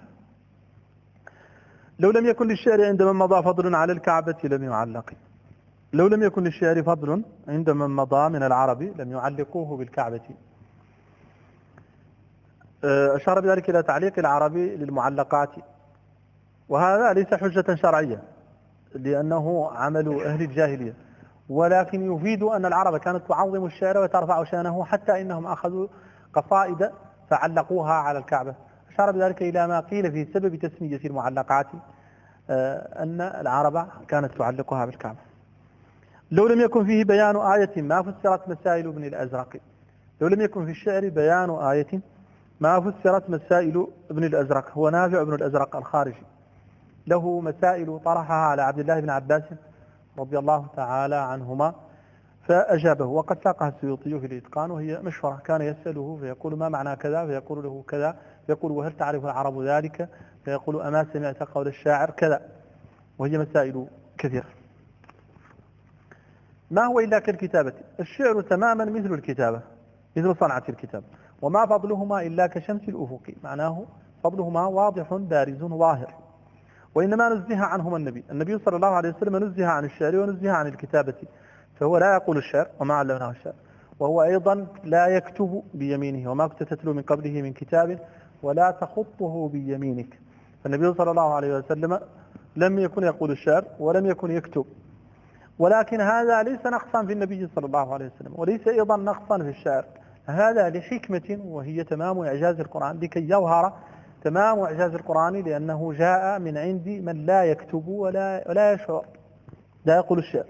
لو لم يكن للشعر عند من مضى فضل على الكعبة لم يعلق. لو لم يكن للشعر فضل عند من مضى من العرب لم يعلقوه بالكعبة. أشار بذلك إلى تعليق العرب للمعلقات، وهذا ليس حجة شرعية لأنه عمل أهل الجاهلية، ولكن يفيد أن العرب كانت تعظم الشعر وترفع شانه، حتى إنهم أخذوا قصائد فعلقوها على الكعبة. أشار بذلك إلى ما قيل في سبب تسمية المعلقات أن العرب كانت تعلقها بالكعبة. لو لم يكن فيه بيان آية ما فسرت مسائل ابن الأزرق. لو لم يكن في الشعر بيان آية ما فسرت مسائل ابن الأزرق. هو نافع بن الأزرق الخارجي، له مسائل طرحها على عبد الله بن عباس رضي الله تعالى عنهما فأجابه، وقد ساقها السيوطي في الإتقان، وهي مشهورة. كان يسأله فيقول: ما معنى كذا؟ فيقول له كذا، فيقول: وهل تعرف العرب ذلك؟ فيقول: أما سمعت قول الشاعر كذا. وهي مسائل كثيرة. ما هو إلا كالكتابة. الشعر تماما مثل الكتابة، مثل صنعة الكتاب، وما فضلهما إلا كشمس الأفق، معناه فضلهما واضح بارز ظاهر. وإنما نزه عنهما النبي النبي صلى الله عليه وسلم نزه عن الشعر ونزه عن الكتابة، فهو لا يقول الشعر وما علمناه الشعر، وهو أيضا لا يكتب بيمينه: وما كنت تتلو من قبله من كتاب ولا تخطه بيمينك. فالنبي صلى الله عليه وسلم لم يكن يقول الشعر ولم يكن يكتب، ولكن هذا ليس نقصا في النبي صلى الله عليه وسلم، وليس أيضا نقصا في الشعر. هذا لحكمة، وهي تمام إعجاز القرآن، لكي يظهر تمام إعجاز القرآن، لأنه جاء من عند من لا يكتب ولا ولا يشعر، لا يقول الشعر.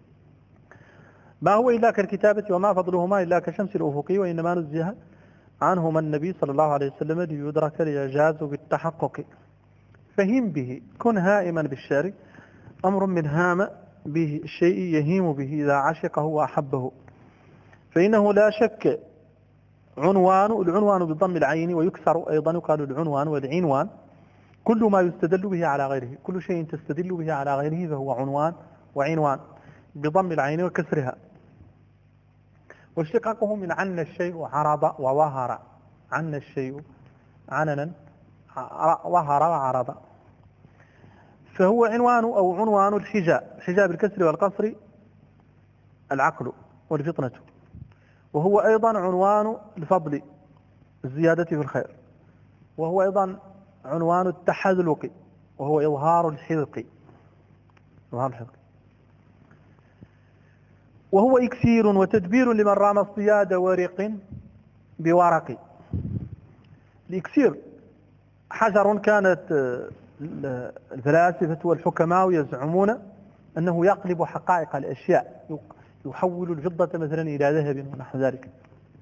ما هو إلا كالكتابة وما فضلهما إلا كشمس الأفق، وإنما نزه عنهما النبي صلى الله عليه وسلم ليدرك الإعجاز بالتحقق. فهم به، كن هائما بالشعر، أمر من هام به الشيء يهيم به إذا عشقه وأحبه، فإنه لا شك عنوان. العنوان بضم العين، ويكسر أيضا يقال العنوان والعنوان كل ما يستدل به على غيره، كل شيء تستدل به على غيره فهو عنوان وعنوان، بضم العين وكسرها. واشتقاقه من عن الشيء عرض وظهر، عن الشيء عننا ظهر وعرض. فهو عنوان أو عنوان الحجاب، الحجاب بالكسر والقصر العقل والفطنة، وهو أيضا عنوان الفضل الزيادة في الخير، وهو أيضا عنوان التحذلق، وهو إظهار الحذق، إظهار الحذق. وهو إكسير وتدبير لمن رام اصطياد ورق بورق. الإكسير حجر كانت الفلاسفة والحكماء يزعمون أنه يقلب حقائق الأشياء، يحول الفضة مثلا إلى ذهب ونحو ذلك.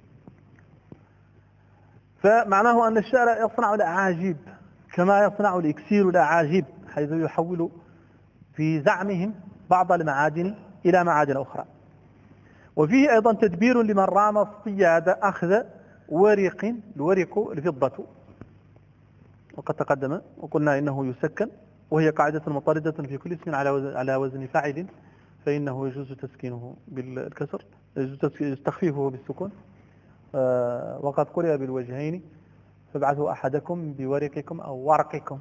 فمعناه أن الشعر يصنع الأعاجيب كما يصنع الإكسير الأعاجيب، حيث يحول في زعمهم بعض المعادن إلى معادن أخرى. وفيه أيضا تدبير لمن رام الصياد أخذ ورق، الورق الفضة، وقد تقدم وقلنا إنه يسكن، وهي قاعدة مطردة في كل اسم على وزن فاعل، فإنه يجوز تسكينه بالكسر، يجوز تخفيفه بالسكون. وقد قرئ بالوجهين، فابعثوا أحدكم بورقكم أو ورقكم.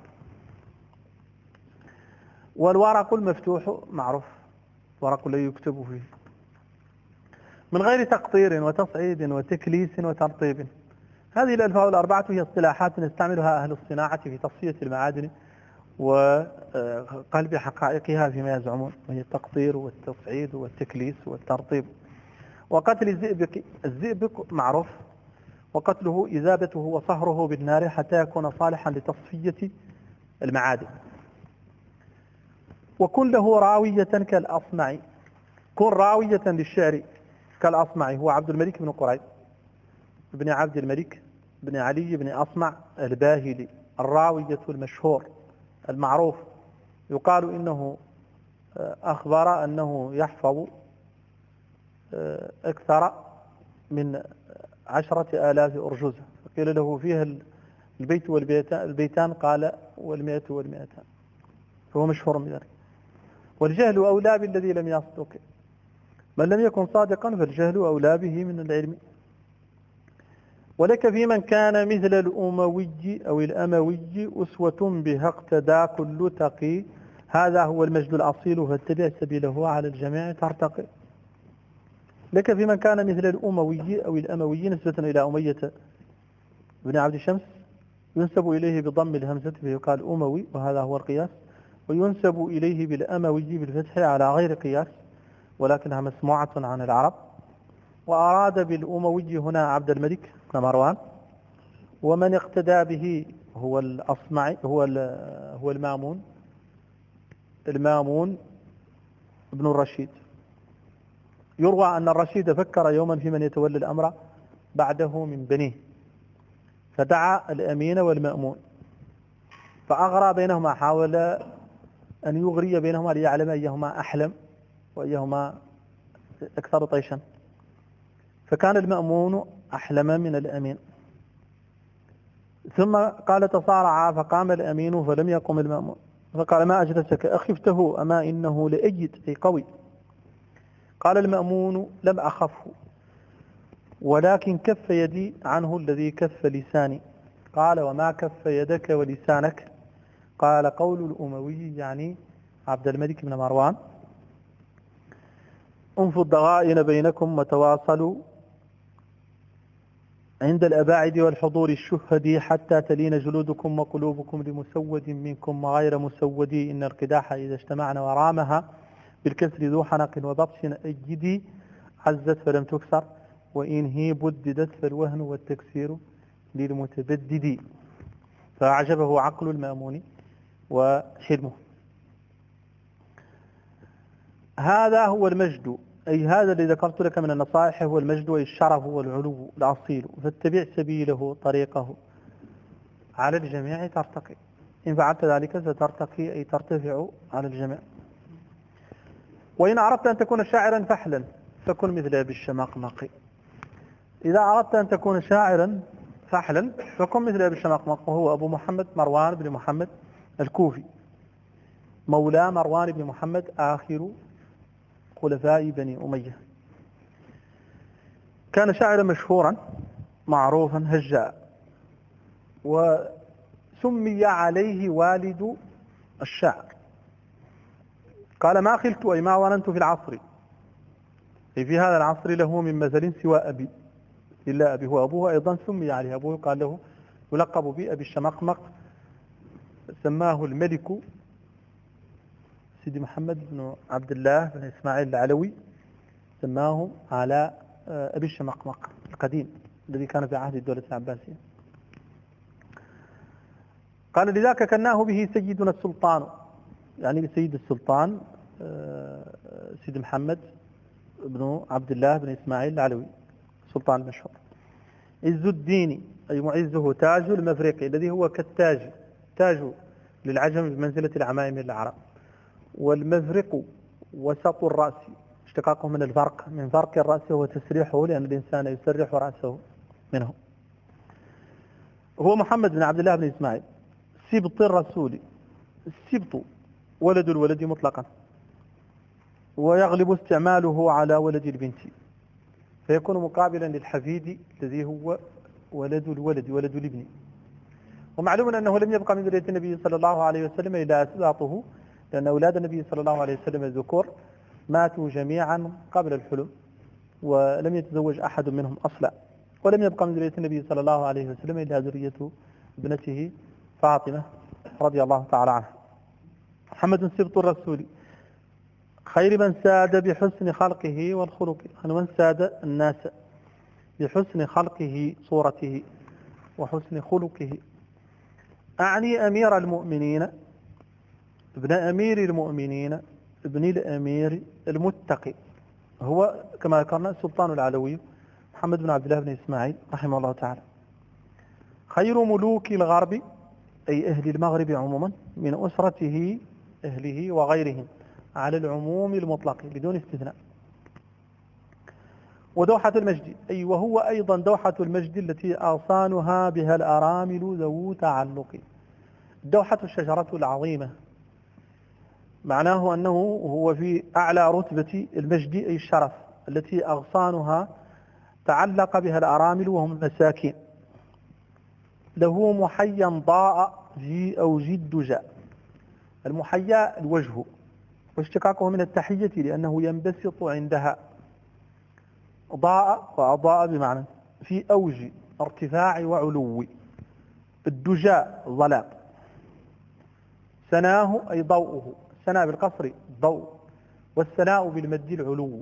والورق المفتوح معروف، ورق لا يكتب فيه، من غير تقطير وتصعيد وتكليس وترطيب. هذه الألفاظ الأربعة هي اصطلاحات يستعملها أهل الصناعة في تصفية المعادن وقلب حقائقها فيما يزعمون، وهي التقطير والتصعيد والتكليس والترطيب. وقتل الزئبق، الزئبق معروف، وقتله إذابته وصهره بالنار حتى يكون صالحا لتصفية المعادن. وكن له راوية كالأصمع، كن راوية للشعر كالأصمع، هو عبد الملك بن قريب بن عبد الملك بن علي بن أصمع الباهلي، الراوية المشهور المعروف. يقال إنه أخبر أنه يحفظ أكثر من عشرة آلاف أرجوزة، قيل له فيها البيت والبيتان، قال والمئة والمئتان، فهو مشهور من ذلك. والجهل أولى بالذي لم يصدق، من لم يكن صادقا فالجهل أولى به من العلم. ولك في من كان مثل الأموي أو الأموي أسوة بها اقتدى كل تقي، هذا هو المجد الأصيل فاتبع سبيله على الجميع ترتقي. لك في من كان مثل الأموي أو الأموي نسبة إلى أمية بن عبد الشمس، ينسب إليه بضم الهمزة فيقال أموي، وهذا هو القياس، وينسب إليه بالأموي بالفتح على غير قياس ولكنها مسموعة عن العرب. وأراد بالأموي هنا عبد الملك بن مروان، ومن اقتدى به هو الأصمعي، هو هو المامون المامون ابن الرشيد. يروى أن الرشيد فكر يوما في من يتولى الأمر بعده من بنيه، فدعا الأمين والمأمون فأغرى بينهما، حاول أن يغري بينهما ليعلم أيهما أحلم وأيهما أكثر طيشا، فكان المأمون أحلم من الأمين. ثم قال تصارعا، فقام الأمين فلم يقم المأمون، فقال ما أجلسك أخفته أما إنه لأجد أي قوي. قال المأمون لم أخفه ولكن كف يدي عنه الذي كف لساني. قال وما كف يدك ولسانك؟ قال قول الأموي يعني عبد الملك بن مروان انفوا الضغائن بينكم وتواصلوا عند الأباعد والحضور الشهدي حتى تلين جلودكم وقلوبكم لمسود منكم وغير مسودي، إن القداح إذا اجتمعنا ورامها بالكسر ذو حنق وبطش أجدي عزت فلم تكسر، وإن هي بددت فالوهن والتكسير للمتبدد. فأعجبه عقل المأمون وحلمه. هذا هو المجد، أي هذا الذي ذكرت لك من النصائح هو المجد والشرف والعلو الأصيل، فاتبع سبيله طريقه على الجميع ترتقي. إن فعلت ذلك سترتقي أي ترتفع على الجميع. وإن أردت أن تكون شاعرا فحلا فكن مثل أبي الشماقمق. إذا أردت أن تكون شاعرا فحلا فكن مثل أبي الشماقمق، وهو أبو محمد مروان بن محمد الكوفي، مولى مروان بن محمد آخر خلفاء بني أمية. كان شاعرا مشهورا معروفا هجاء، وسمي عليه والد الشاعر. قال: ما خلت أي ما ظننت في العصر، أي في هذا العصر، له من مثل سوى أبي إلا أبي. هو أبوه أيضا سمي عليه، أبوه قال له يلقب بأبي الشمقمق، سماه الملك سيدي محمد بن عبد الله بن إسماعيل العلوي، سماه على أبي الشمقمق القديم الذي كان في عهد الدولة العباسية. قال: لذاك كناه به سيدنا السلطان، يعني سيد السلطان سيدي محمد بن عبد الله بن إسماعيل العلوي، سلطان المشهور. عز الدين أي معزه، تاج المفرقي الذي هو كالتاج، تاج للعجم بمنزلة العمائم للعرب. والمفرق وسط الرأس، اشتقاقه من الفرق، من فرق الرأس هو تسريحه، لأن الإنسان يسرح رأسه منه. هو محمد بن عبد الله بن إسماعيل سبط الرسول. السبط ولد الولد مطلقا، ويغلب استعماله على ولد البنت، فيكون مقابلا للحفيد الذي هو ولد الولد، ولد الابن. ومعلوم أنه لم يبقى من ذرية النبي صلى الله عليه وسلم إلا أسباطه، لأن أولاد النبي صلى الله عليه وسلم الذكور ماتوا جميعا قبل الحلم، ولم يتزوج أحد منهم أصلا، ولم يبقى من ذرية النبي صلى الله عليه وسلم إلا ذرية ابنته فاطمة رضي الله تعالى عنها. محمد سبط الرسول خير من ساد بحسن خلقه والخلق، من ساد الناس بحسن خلقه صورته وحسن خلقه. أعني أمير المؤمنين، ابن أمير المؤمنين، ابن الأمير المتقي. هو كما ذكرنا السلطان العلوي محمد بن عبد الله بن إسماعيل رحمه الله تعالى. خير ملوك الغرب أي أهل المغرب عموما، من أسرته أهله وغيرهم على العموم المطلق بدون استثناء. ودوحة المجد أي وهو أيضا دوحة المجد التي أغصانها بها الأرامل ذو تعلق. الدوحة الشجرة العظيمة، معناه أنه هو في أعلى رتبة المجد أي الشرف، التي أغصانها تعلق بها الأرامل وهم المساكين. له محيا ضاء جي أو جد جاء. المحيا الوجه، واشتقاقه من التحية لأنه ينبسط عندها. ضاء وأضاء بمعنى في أوج ارتفاع وعلو. الدجاء الظلام. سناه أي ضوءه، سنا بالقصر ضوء، والسناء بالمد العلو.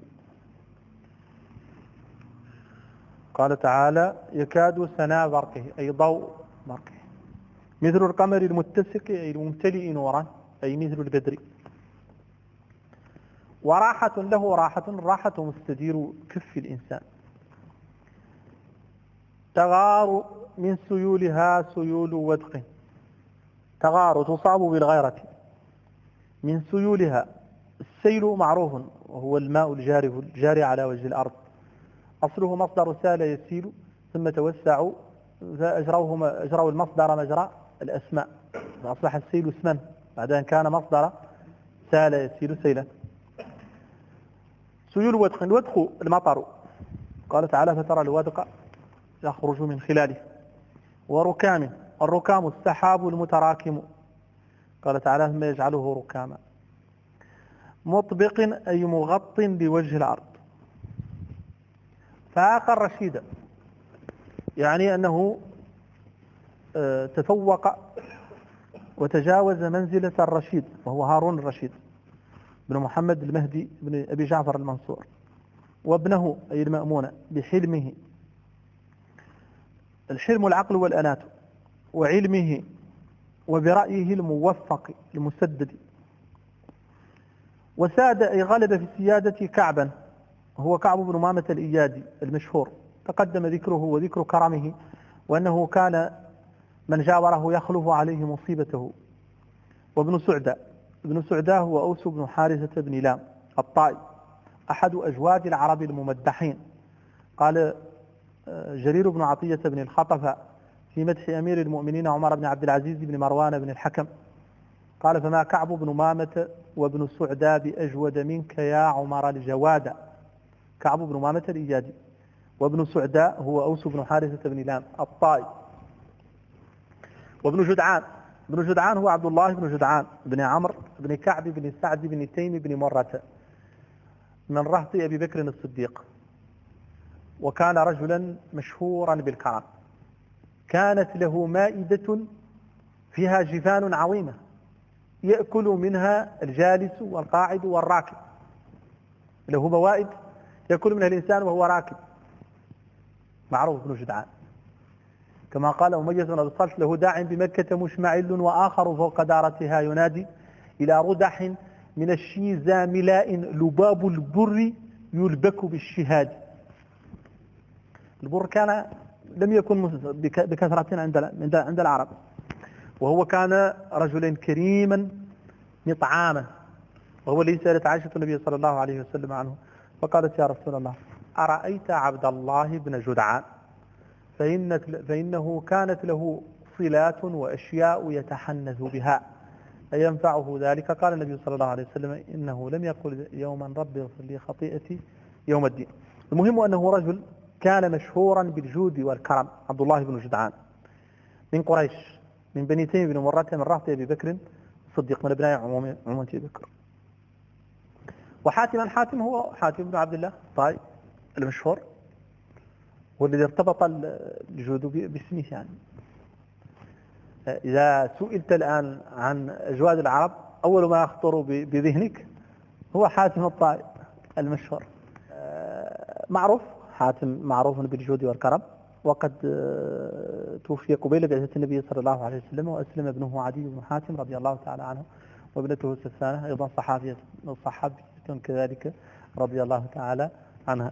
قال تعالى: يكاد سنا برقه أي ضوء برقه. مثل القمر المتسق أي الممتلئ نورا، أي مثل البدر. وراحة له راحة، الراحة مستدير كف الإنسان. تغار من سيولها سيول ودق. تغار تصاب بالغيرة. من سيولها، السيل معروف وهو الماء الجاري الجاري على وجه الأرض، أصله مصدر سال يسيل، ثم توسعوا فأجروه أجروا المصدر مجرى الأسماء، فأصبح السيل اسما بعد أن كان مصدر سال يسيل سيلا. سيول ودق، الودق المطر، قال تعالى: فترى الودق يخرج من خلاله. وركام، الركام السحاب المتراكم، قال تعالى: ثم يجعله ركاما. مطبق أي مغط بوجه الأرض. فاق الرشيد، يعني أنه تفوق وتجاوز منزلة الرشيد، وهو هارون الرشيد بن محمد المهدي بن أبي جعفر المنصور. وابنه أي المأمون بحلمه. الحلم العقل والأنات، وعلمه، وبرأيه الموفق المسدد. وساد أي غلب في السيادة كعبا، هو كعب بن مامة الإيادي المشهور، تقدم ذكره وذكر كرمه، وأنه كان من جاوره يخلف عليه مصيبته. وابن سعدة، ابن سعدة هو أوس بن حارثة بن لام الطائي، أحد أجواد العرب الممدحين. قال جرير بن عطية بن الخطفة في مدح أمير المؤمنين عمر بن عبد العزيز بن مروان بن الحكم، قال: فما كعب بن مامة وابن سعدى بأجود منك يا عمر الجواد. كعب بن مامة الإيادي، وابن سعداء هو أوس بن حارثة بن لام الطائي. وابن جدعان ابن جدعان هو عبد الله بن جدعان بن عمرو بن كعب بن سعد بن تيم بن مرة من رهط أبي بكر الصديق، وكان رجلا مشهورا بالكرم. كانت له مائدة فيها جفان عظيمة يأكل منها الجالس والقاعد والراكب، له موائد يأكل منها الإنسان وهو راكب، معروف ابن جدعان. كما قال أمية بن أبي الصلت له داع بمكة مشمعل وآخر فوق دارتها ينادي إلى ردح من الشيزا ملاء لباب البر يلبك بالشهاد. البر كان لم يكن بكثرة عند عند العرب، وهو كان رجلا كريما مطعاما، وهو الذي سألت عائشة النبي صلى الله عليه وسلم عنه فقالت يا رسول الله أرأيت عبد الله بن جدعان فإن فإنه كانت له صلات وأشياء يتحنث بها أينفعه ذلك؟ قال النبي صلى الله عليه وسلم إنه لم يقل يوما ربي اغفر لي خطيئتي يوم الدين. المهم أنه رجل كان مشهورا بالجود والكرم، عبد الله بن جدعان من قريش، من بني تيم بن مرة من رهط أبي بكر الصديق، من ابناء عمومة أبي بكر. وحاتما حاتم هو حاتم بن عبد الله طيب المشهور، والذي ارتبط الجود باسمه. يعني إذا سئلت الآن عن أجواد العرب أول ما يخطر بذهنك هو حاتم الطائي المشهور، معروف حاتم معروف بالجود والكرم، وقد توفي قبيل بعثة النبي صلى الله عليه وسلم، وأسلم ابنه عدي بن حاتم رضي الله تعالى عنه، وابنته سفانة أيضا صحابية صحابية كذلك رضي الله تعالى عنها.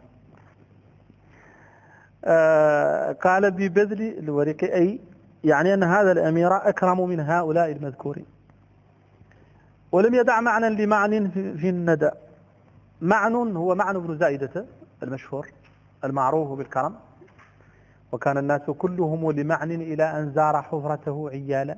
آه قال ببذل الورق، أي يعني أن هذا الأمير أكرم من هؤلاء المذكورين. ولم يدع معنى لمعنى في الندى. معنى هو معنى بن زائدة المشهور المعروف بالكرم، وكان الناس كلهم لمعنى إلى أن زار حفرته عيالا.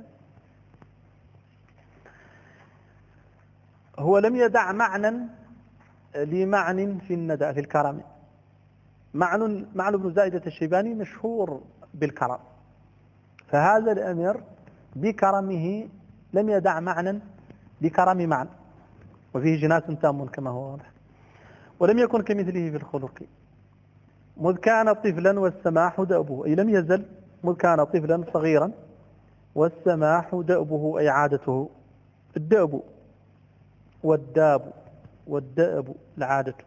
هو لم يدع معنى لمعنى في الندى في الكرم. معنى معنى بن زائدة الشيباني مشهور بالكرم، فهذا الأمير بكرمه لم يدع معنى لكرم معنى، وفيه جناس تام كما هو واضح. ولم يكن كمثله في الخلق مذ كان طفلا والسماح دأبه، أي لم يزل مذ كان طفلا صغيرا والسماح دأبه، أي عادته. الدأب والداب والدأب العادة.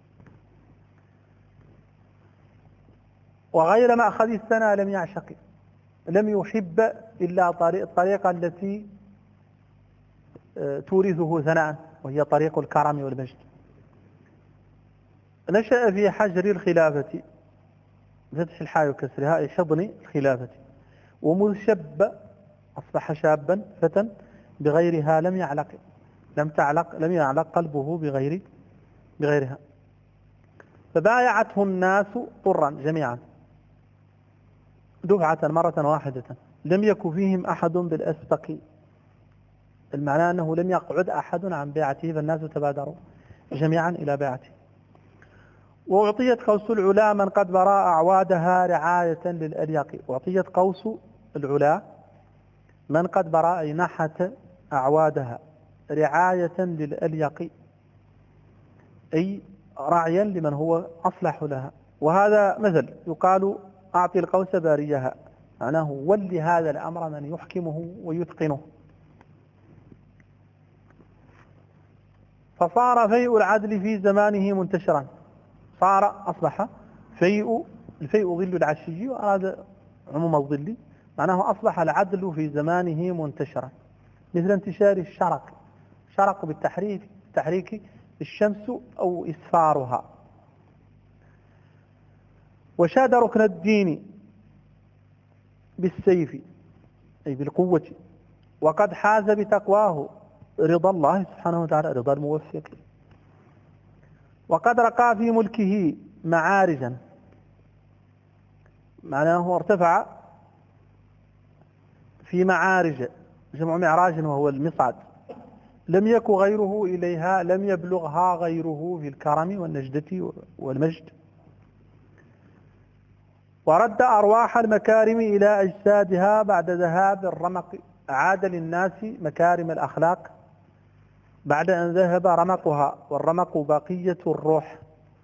وغير مأخذ السنة لم يعشق، لم يحب إلا الطريقة التي تورثه ثناء، وهي طريق الكرم والمجد. نشأ في حجر الخلافة، فتح الحاء وكسرها، أي حضن الخلافة. ومذ شب أصبح شابا فتى بغيرها لم يعلق، لم تعلق لم يعلق قلبه بغير بغيرها. فبايعته الناس طرا جميعا دفعة مرة واحدة، لم يكن فيهم أحد بالأسبق، المعنى أنه لم يقعد أحد عن بيعته، فالناس تبادروا جميعا إلى بيعته. وأعطيت قوس العلا من قد برا أعوادها رعاية للأليق. وأعطيت قوس العلا من قد برا، أي نحت أعوادها رعاية للأليق، أي رعيا لمن هو أصلح لها. وهذا مثل يقال أعطي القوس باريها، معناه ولي هذا الأمر من يحكمه ويتقنه. فصار فيء العدل في زمانه منتشرا، صار أصبح فيء، الفيء ظل العشي وأراد عموم الظل، معناه أصبح العدل في زمانه منتشرا، مثل انتشار الشرق، شرق بالتحريك تحريك الشمس أو إسفارها. وشاد ركن الدين بالسيف، أي بالقوة. وقد حاز بتقواه رضا الله سبحانه وتعالى، رضا الموفق. وقد رقى في ملكه معارجا، معناه ارتفع في معارج، جمع معراج وهو المصعد، لم يكن غيره إليها، لم يبلغها غيره في الكرم والنجدة والمجد. ورد أرواح المكارم إلى أجسادها بعد ذهاب الرمق، أعاد للناس مكارم الأخلاق بعد أن ذهب رمقها، والرمق بقية الروح.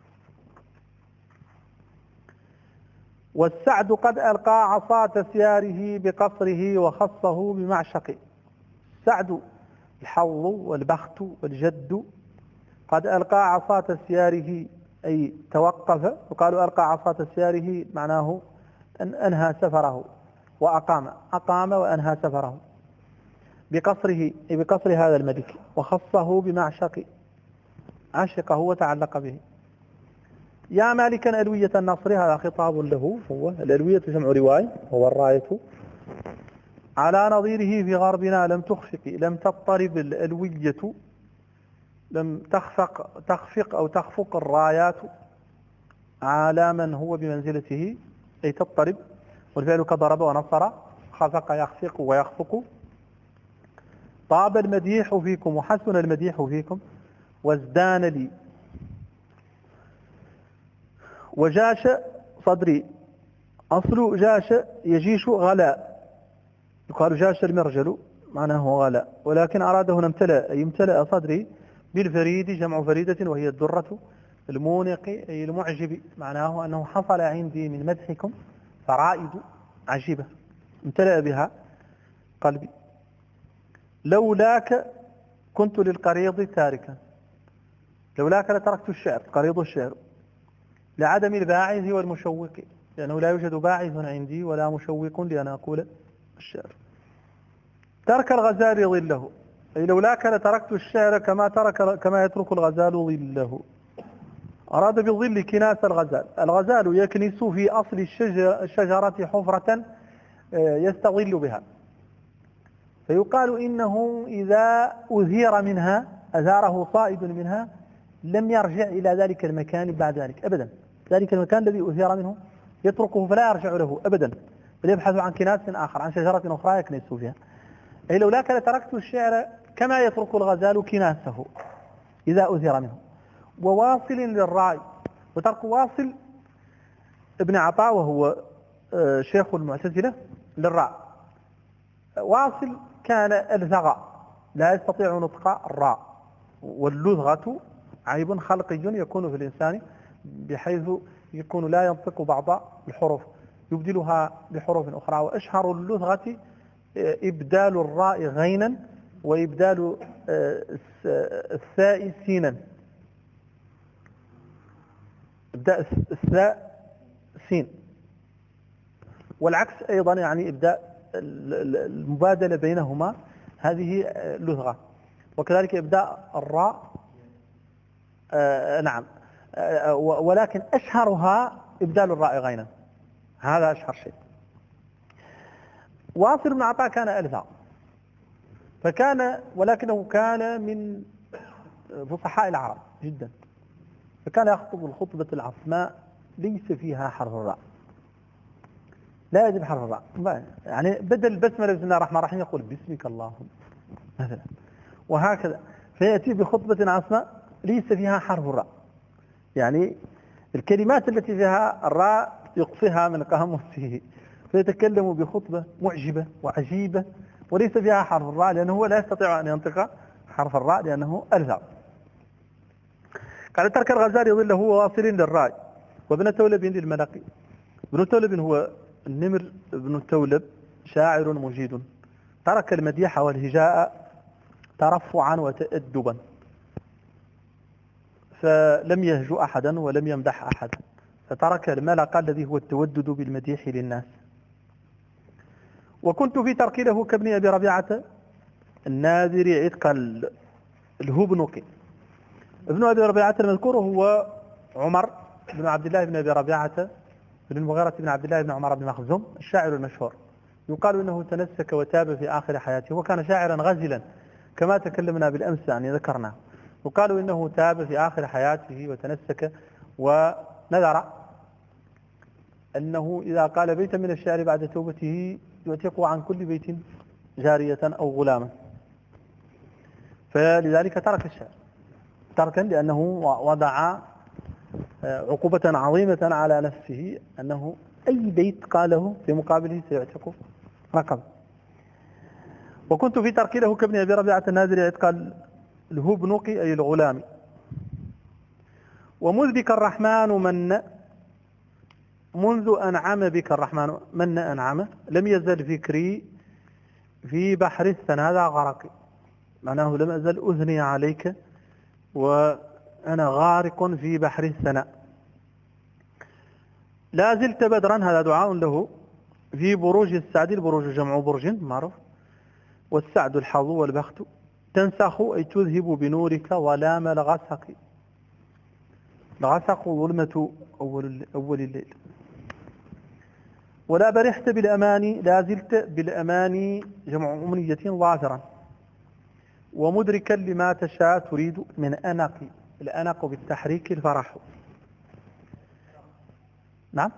والسعد قد ألقى عصاة سياره بقصره وخصه بمعشق. السعد الحظ والبخت والجد. قد ألقى عصاة سياره أي توقف، وقالوا ألقى عصاة سياره معناه أن أنهى سفره وأقام، أقام وأنهى سفره بقصره أي بقصر هذا الملك، وخصه بمعشق، عشقه وتعلق به. يا مالكا ألوية النصر، هذا خطاب له، هو الألوية جمع رواية، هو الراية. على نظيره في غربنا لم تخفق، لم تضطرب الألوية، لم تخفق تخفق أو تخفق الرايات على من هو بمنزلته، أي تضطرب، والفعل كضرب ونصر، خفق يخفق ويخفق. طاب المديح فيكم وحسن المديح فيكم، وازدان لي وجاش صدري. أصل جاش يجيش غلاء، يقال جاش المرجل معناه غلاء، ولكن أراده امتلأ، أي امتلأ صدري بالفريد، جمع فريدة وهي الدرة، المونق أي المعجب، معناه أنه حصل عندي من مدحكم فرائد عجيبة امتلأ بها قلبي. لولاك كنت للقريض تاركا، لولاك لتركت الشعر، قريض الشعر، لعدم الباعث والمشوق، لأنه لا يوجد باعث عندي ولا مشوق لأن أقول الشعر. ترك الغزال ظله، أي لولاك لتركت الشعر كما ترك كما يترك الغزال ظله. أراد بالظل كناس الغزال، الغزال يكنس في أصل الشجر الشجرة حفرة يستظل بها، فيقال إنه إذا أثير منها، أثاره صائد منها، لم يرجع إلى ذلك المكان بعد ذلك أبدا، ذلك المكان الذي أثير منه يتركه فلا يرجع له أبدا، بل يبحث عن كناس آخر، عن شجرة أخرى يكنس فيها. أي لولاك لتركت الشعر كما يترك الغزال كناسه إذا أثير منه. وواصل للرأي، وترك واصل ابن عطاء وهو شيخ المعتزلة للراء. واصل كان ألثغ، لا يستطيع نطق الراء، واللثغة عيب خلقي يكون في الإنسان بحيث يكون لا ينطق بعض الحروف يبدلها بحروف أخرى. وأشهر اللثغة إبدال الراء غينا، وإبدال الثاء سينا، إبداء الثاء سين، والعكس أيضا، يعني إبداء المبادلة بينهما، هذه لثغة. وكذلك إبداء الراء آه نعم آه ولكن أشهرها إبدال الراء غينا، هذا أشهر شيء. واصل بن عطاء كان ألثغ، فكان ولكنه كان من فصحاء العرب جدا، فكان يخطب الخطبة العصماء ليس فيها حرف الراء، لا يجب حرف الراء، يعني بدل البسملة بسم الله الرحمن الرحيم يقول بسمك اللهم مثلا، وهكذا. فيأتي بخطبة عصماء ليس فيها حرف الراء، يعني الكلمات التي فيها الراء يقصيها من قاموسه، فيتكلم بخطبة معجبة وعجيبة وليس فيها حرف الراء، لأنه هو لا يستطيع أن ينطق حرف الراء لأنه ألثغ. قال ترك الغزال يظل هو واصل للراء. وابن تولب للملقي. ابن تولب هو النمر ابن تولب، شاعر مجيد، ترك المديح والهجاء ترفعا وتأدبا، فلم يهجو أحدا ولم يمدح أحدا، فترك الملق الذي هو التودد بالمديح للناس. وكنت في ترك له كابن أبي ربيعة الناذر عتق الهبنق. ابن أبي ربيعة المذكور هو عمر بن عبد الله بن أبي ربيعة بن المغيرة بن عبد الله بن عمر بن مخزوم الشاعر المشهور. يقال إنه تنسك وتاب في آخر حياته، وكان شاعرا غزلا كما تكلمنا بالأمس، يعني ذكرنا. يقال إنه تاب في آخر حياته وتنسك، ونذر أنه إذا قال بيتا من الشعر بعد توبته يعتق عن كل بيت جارية أو غلاما، فلذلك ترك الشعر تركا، لأنه وضع عقوبة عظيمة على نفسه أنه أي بيت قاله في مقابله سيعتق رقبة. وكنت في ترك له كابن أبي ربيعة النازلي قال الهبنقي أي الغلام. ومذ بك الرحمن من منذ أنعم بك الرحمن من أنعم لم يزل فكري في بحر الثنى هذا غرقي، معناه لم أزل أثني عليك وأنا غارق في بحر الثنى. لا زلت بدرا هذا دعاء له في بروج السعد، البروج جمع برج معروف، والسعد الحظ والبخت، تنسخ أي تذهب بنورك ظلام الغسق. الغسق ظلمة أول, أول الليل. ولا برحت بالأماني لا زلت بالأماني جمع أمنية ظافرا، ومدركا لما تشاء تريد من أنق. الأنق بالتحريك الفرح. نعم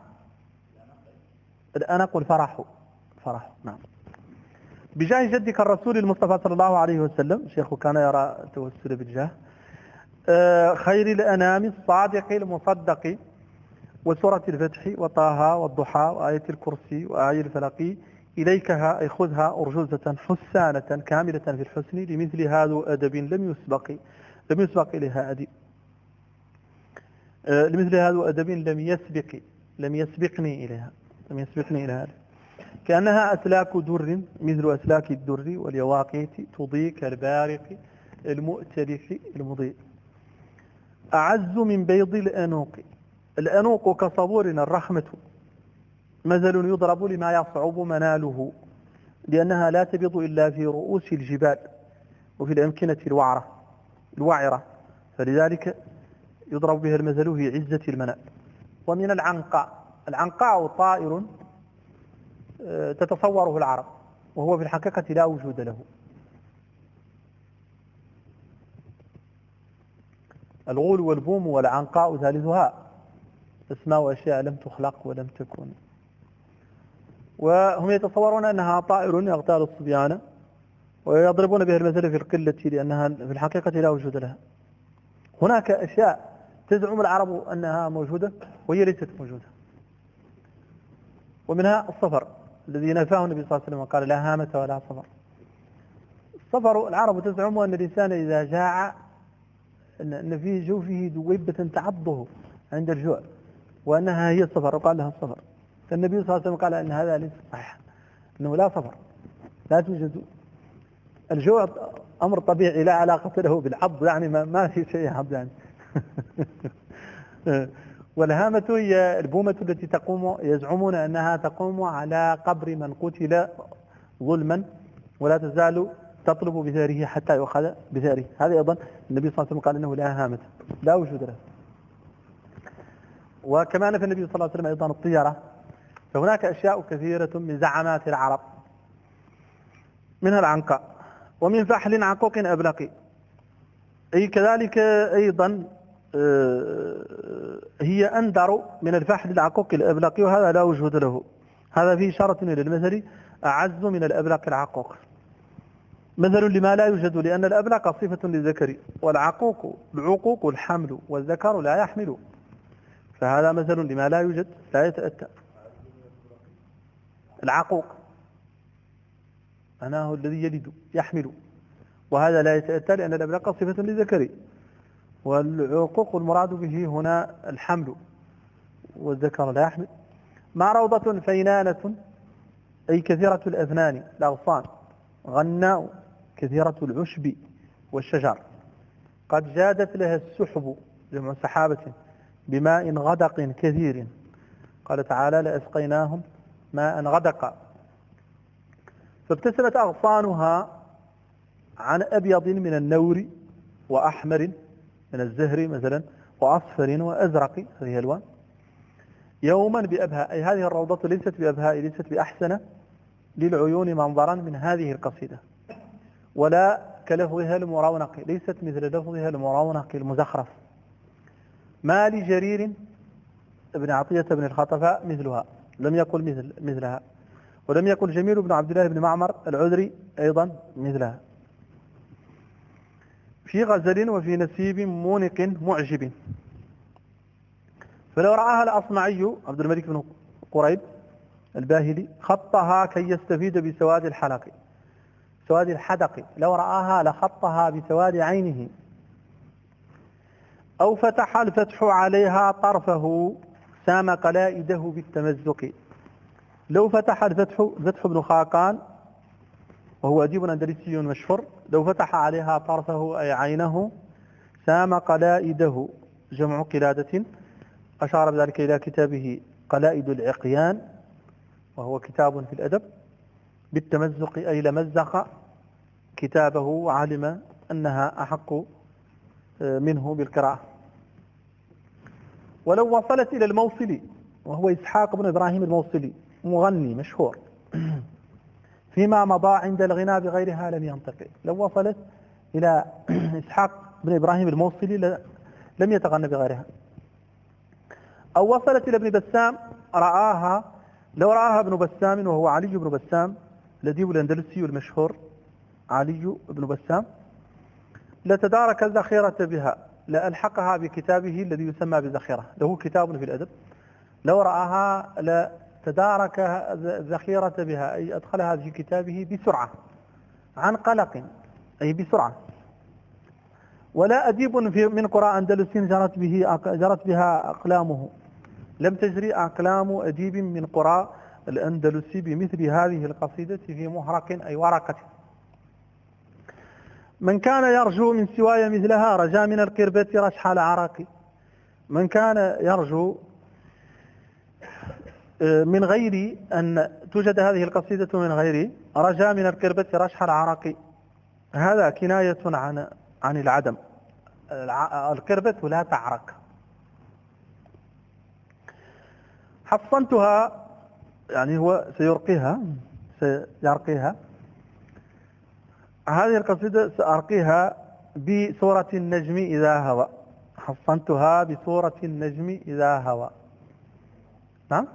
الأنق الفرح فرح. نعم. بجاه جدك الرسول المصطفى صلى الله عليه وسلم، شيخه كان يرى التوسل بالجاه، خير الأنام الصادق المصدق، وسورة الفتح وطه والضحى وآية الكرسي وآية الفلق، إليكها أي خذها أرجوزة حسانة كاملة في الحسن، لمثل هذا أدب لم يسبق لم يسبق إليها أدب لمثل هذا أدب لم يسبق لم يسبقني إليها لم يسبقني إليها كأنها أسلاك در مثل أسلاك الدر واليواقيت تضيء كالبارق المؤتلف المضيء. أعز من بيض الأنوق. الأنوق كصبورنا الرحمة، مثل يضرب لما يصعب مناله، لأنها لا تبيض إلا في رؤوس الجبال وفي الأمكنة الوعرة الوعرة، فلذلك يضرب بها المثل في عزة المنال. ومن العنقاء. العنقاء طائر تتصوره العرب، وهو في الحقيقة لا وجود له. الغول والبوم والعنقاء ثالثها اسماء أشياء لم تخلق ولم تكن، وهم يتصورون أنها طائر يغتال الصبيان ويضربون بها المثل في القلة، لأنها في الحقيقة لا وجود لها. هناك أشياء تزعم العرب أنها موجودة وهي ليست موجودة، ومنها الصفر الذي نفاه النبي صلى الله عليه وسلم وقال لا هامة ولا صفر. الصفر العرب تزعم أن الإنسان إذا جاع أن في جوفه دويبة تعضه عند الجوع، وأنها هي الصفر، وقال لها الصفر. فالنبي صلى الله عليه وسلم قال أن هذا ليس صحيح، أنه لا صفر، لا توجد. الجوع أمر طبيعي لا علاقة له بالعض، يعني ما, ما في شيء عض يعني. والهامة هي البومة التي تقوم، يزعمون أنها تقوم على قبر من قتل ظلما ولا تزال تطلب بثاره حتى يؤخذ بثاره. هذا أيضا النبي صلى الله عليه وسلم قال إنه لا هامة لا وجود له. وكما نفى النبي صلى الله عليه وسلم أيضا الطيرة. فهناك أشياء كثيرة من زعامات العرب، منها العنقاء. ومن فحل عقوق أبلق، أي كذلك أيضا هي أندر من الفحل العقوق الأبلق، وهذا لا وجود له. هذا فيه إشارة إلى المثل أعز من الأبلق العقوق، مثل لما لا يوجد، لأن الأبلق صفة للذكر، والعقوق العقوق الحمل، والذكر لا يحمل، فهذا مثل لما لا يوجد لا يتأتى. العقوق أنا هو الذي يلد يحمل، وهذا لا يتأتى لأن الأبلق صفة للذكر، والعقوق المراد به هنا الحمل، والذكر لا يحمل. مع روضة فينانة أي كثيرة الأفنان الأغصان، غناء كثيرة العشب والشجر، قد جادت لها السحب جمع سحابة بماء غدق كثير، قال تعالى لأسقيناهم ماء غدق. فابتسمت أغصانها عن أبيض من النور وأحمر من الزهر مثلا وأصفر وأزرق، هذه ألوان، يوما بأبهاء. أي هذه الروضة ليست بأبهاء، ليست بأحسن للعيون منظرا من هذه القصيدة، ولا كلفظها المرونق، ليست مثل لفظها المرونق المزخرف. ما لجرير ابن عطية بن الخطفاء مثلها، لم يقل مثل مثلها. ولم يقل جميل بن عبد الله بن معمر العذري أيضا مثلها. في غزل وفي نسيب مونق معجب. فلو رآها الأصمعي عبد الملك بن قريب الباهلي خطها كي يستفيد بسواد الحلق سواد الحدق، لو رآها لخطها بسواد عينه. أو فتح الفتح عليها طرفه سام قلائده بالتمزق. لو فتح الفتح، فتح بن خاقان وهو أديب أندلسي مشهور، لو فتح عليها طرفه أي عينه سام قلائده، جمع قلادة، أشار بذلك إلى كتابه قلائد العقيان وهو كتاب في الأدب، بالتمزق أي لمزق كتابه وعلم أنها أحق منه بالقراءة. ولو وصلت إلى الموصلي وهو إسحاق بن إبراهيم الموصلي مغني مشهور، فيما مضى عند الغناء بغيرها لم ينطق. لو وصلت إلى إسحاق بن إبراهيم الموصلي لم يتغنى بغيرها. أو وصلت إلى ابن بسام رآها، لو رآها ابن بسام وهو علي بن بسام الأديب الأندلسي المشهور علي بن بسام لتدارك الذخيرة بها، لألحقها بكتابه الذي يسمى بذخيرة، له كتاب في الأدب، لو رآها لتدارك الذخيرة بها أي أدخلها في كتابه بسرعة عن قلق أي بسرعة. ولا أديب من قراء أندلس جرت به جرت بها أقلامه، لم تجري أقلام أديب من قراء الأندلس بمثل هذه القصيدة في مهرق أي ورقة. من كان يرجو من سواي مثلها رجا من القربة رشح العراق. من كان يرجو من غير أن توجد هذه القصيدة من غير رجا من القربة رشح العراق، هذا كناية عن عن العدم. القربة لا تعرق. حصنتها يعني هو سيرقيها سيرقيها هذه القصيدة سأرقيها بسورة النجم إذا هوى. حصنتها بسورة النجم إذا هوى. نعم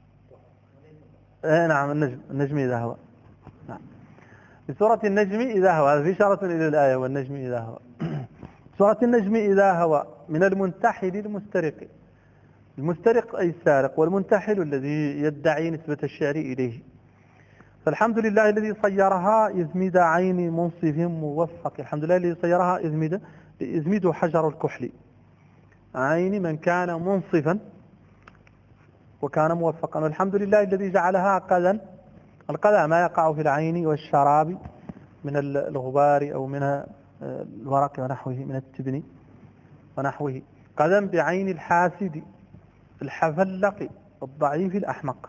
إيه نعم النجم النجم إذا هوى. نعم بسورة النجم إذا هوى، هذا في إشارة إلى الآية والنجم إذا هوى. سورة النجم إذا هوى من المنتحل المسترق. المسترق أي السارق، والمنتحل الذي يدعي نسبة الشعر إليه. فالحمد لله الذي صيرها إذمد عين منصف موفق. الحمد لله الذي صيرها إذمد إذمد حجر الكحل عين من كان منصفا وكان موفقا. والحمد لله الذي جعلها قذا. القذى ما يقع في العين والشراب من الغبار أو من الورق ونحوه، من التبن ونحوه. قذا بعين الحاسد الحفلق الضعيف الأحمق.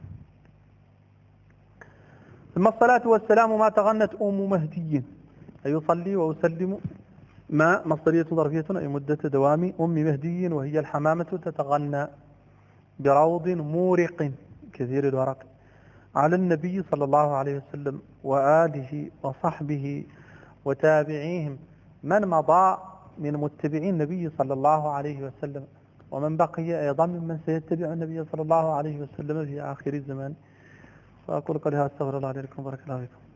ثم الصلاة والسلام ما تغنت أم مهدي، أي يصلي وأسلم ما مصدرية ظرفية أي مدة دوام أم مهدي، وهي الحمامة تتغنى بروض مورق كثير الورق على النبي صلى الله عليه وسلم وآله وصحبه وتابعيهم من مضى من متبعين النبي صلى الله عليه وسلم، ومن بقي أيضا ممن سيتبع النبي صلى الله عليه وسلم في آخر الزمان. فأقول قولها أستغفر الله لكم بارك الله فيكم.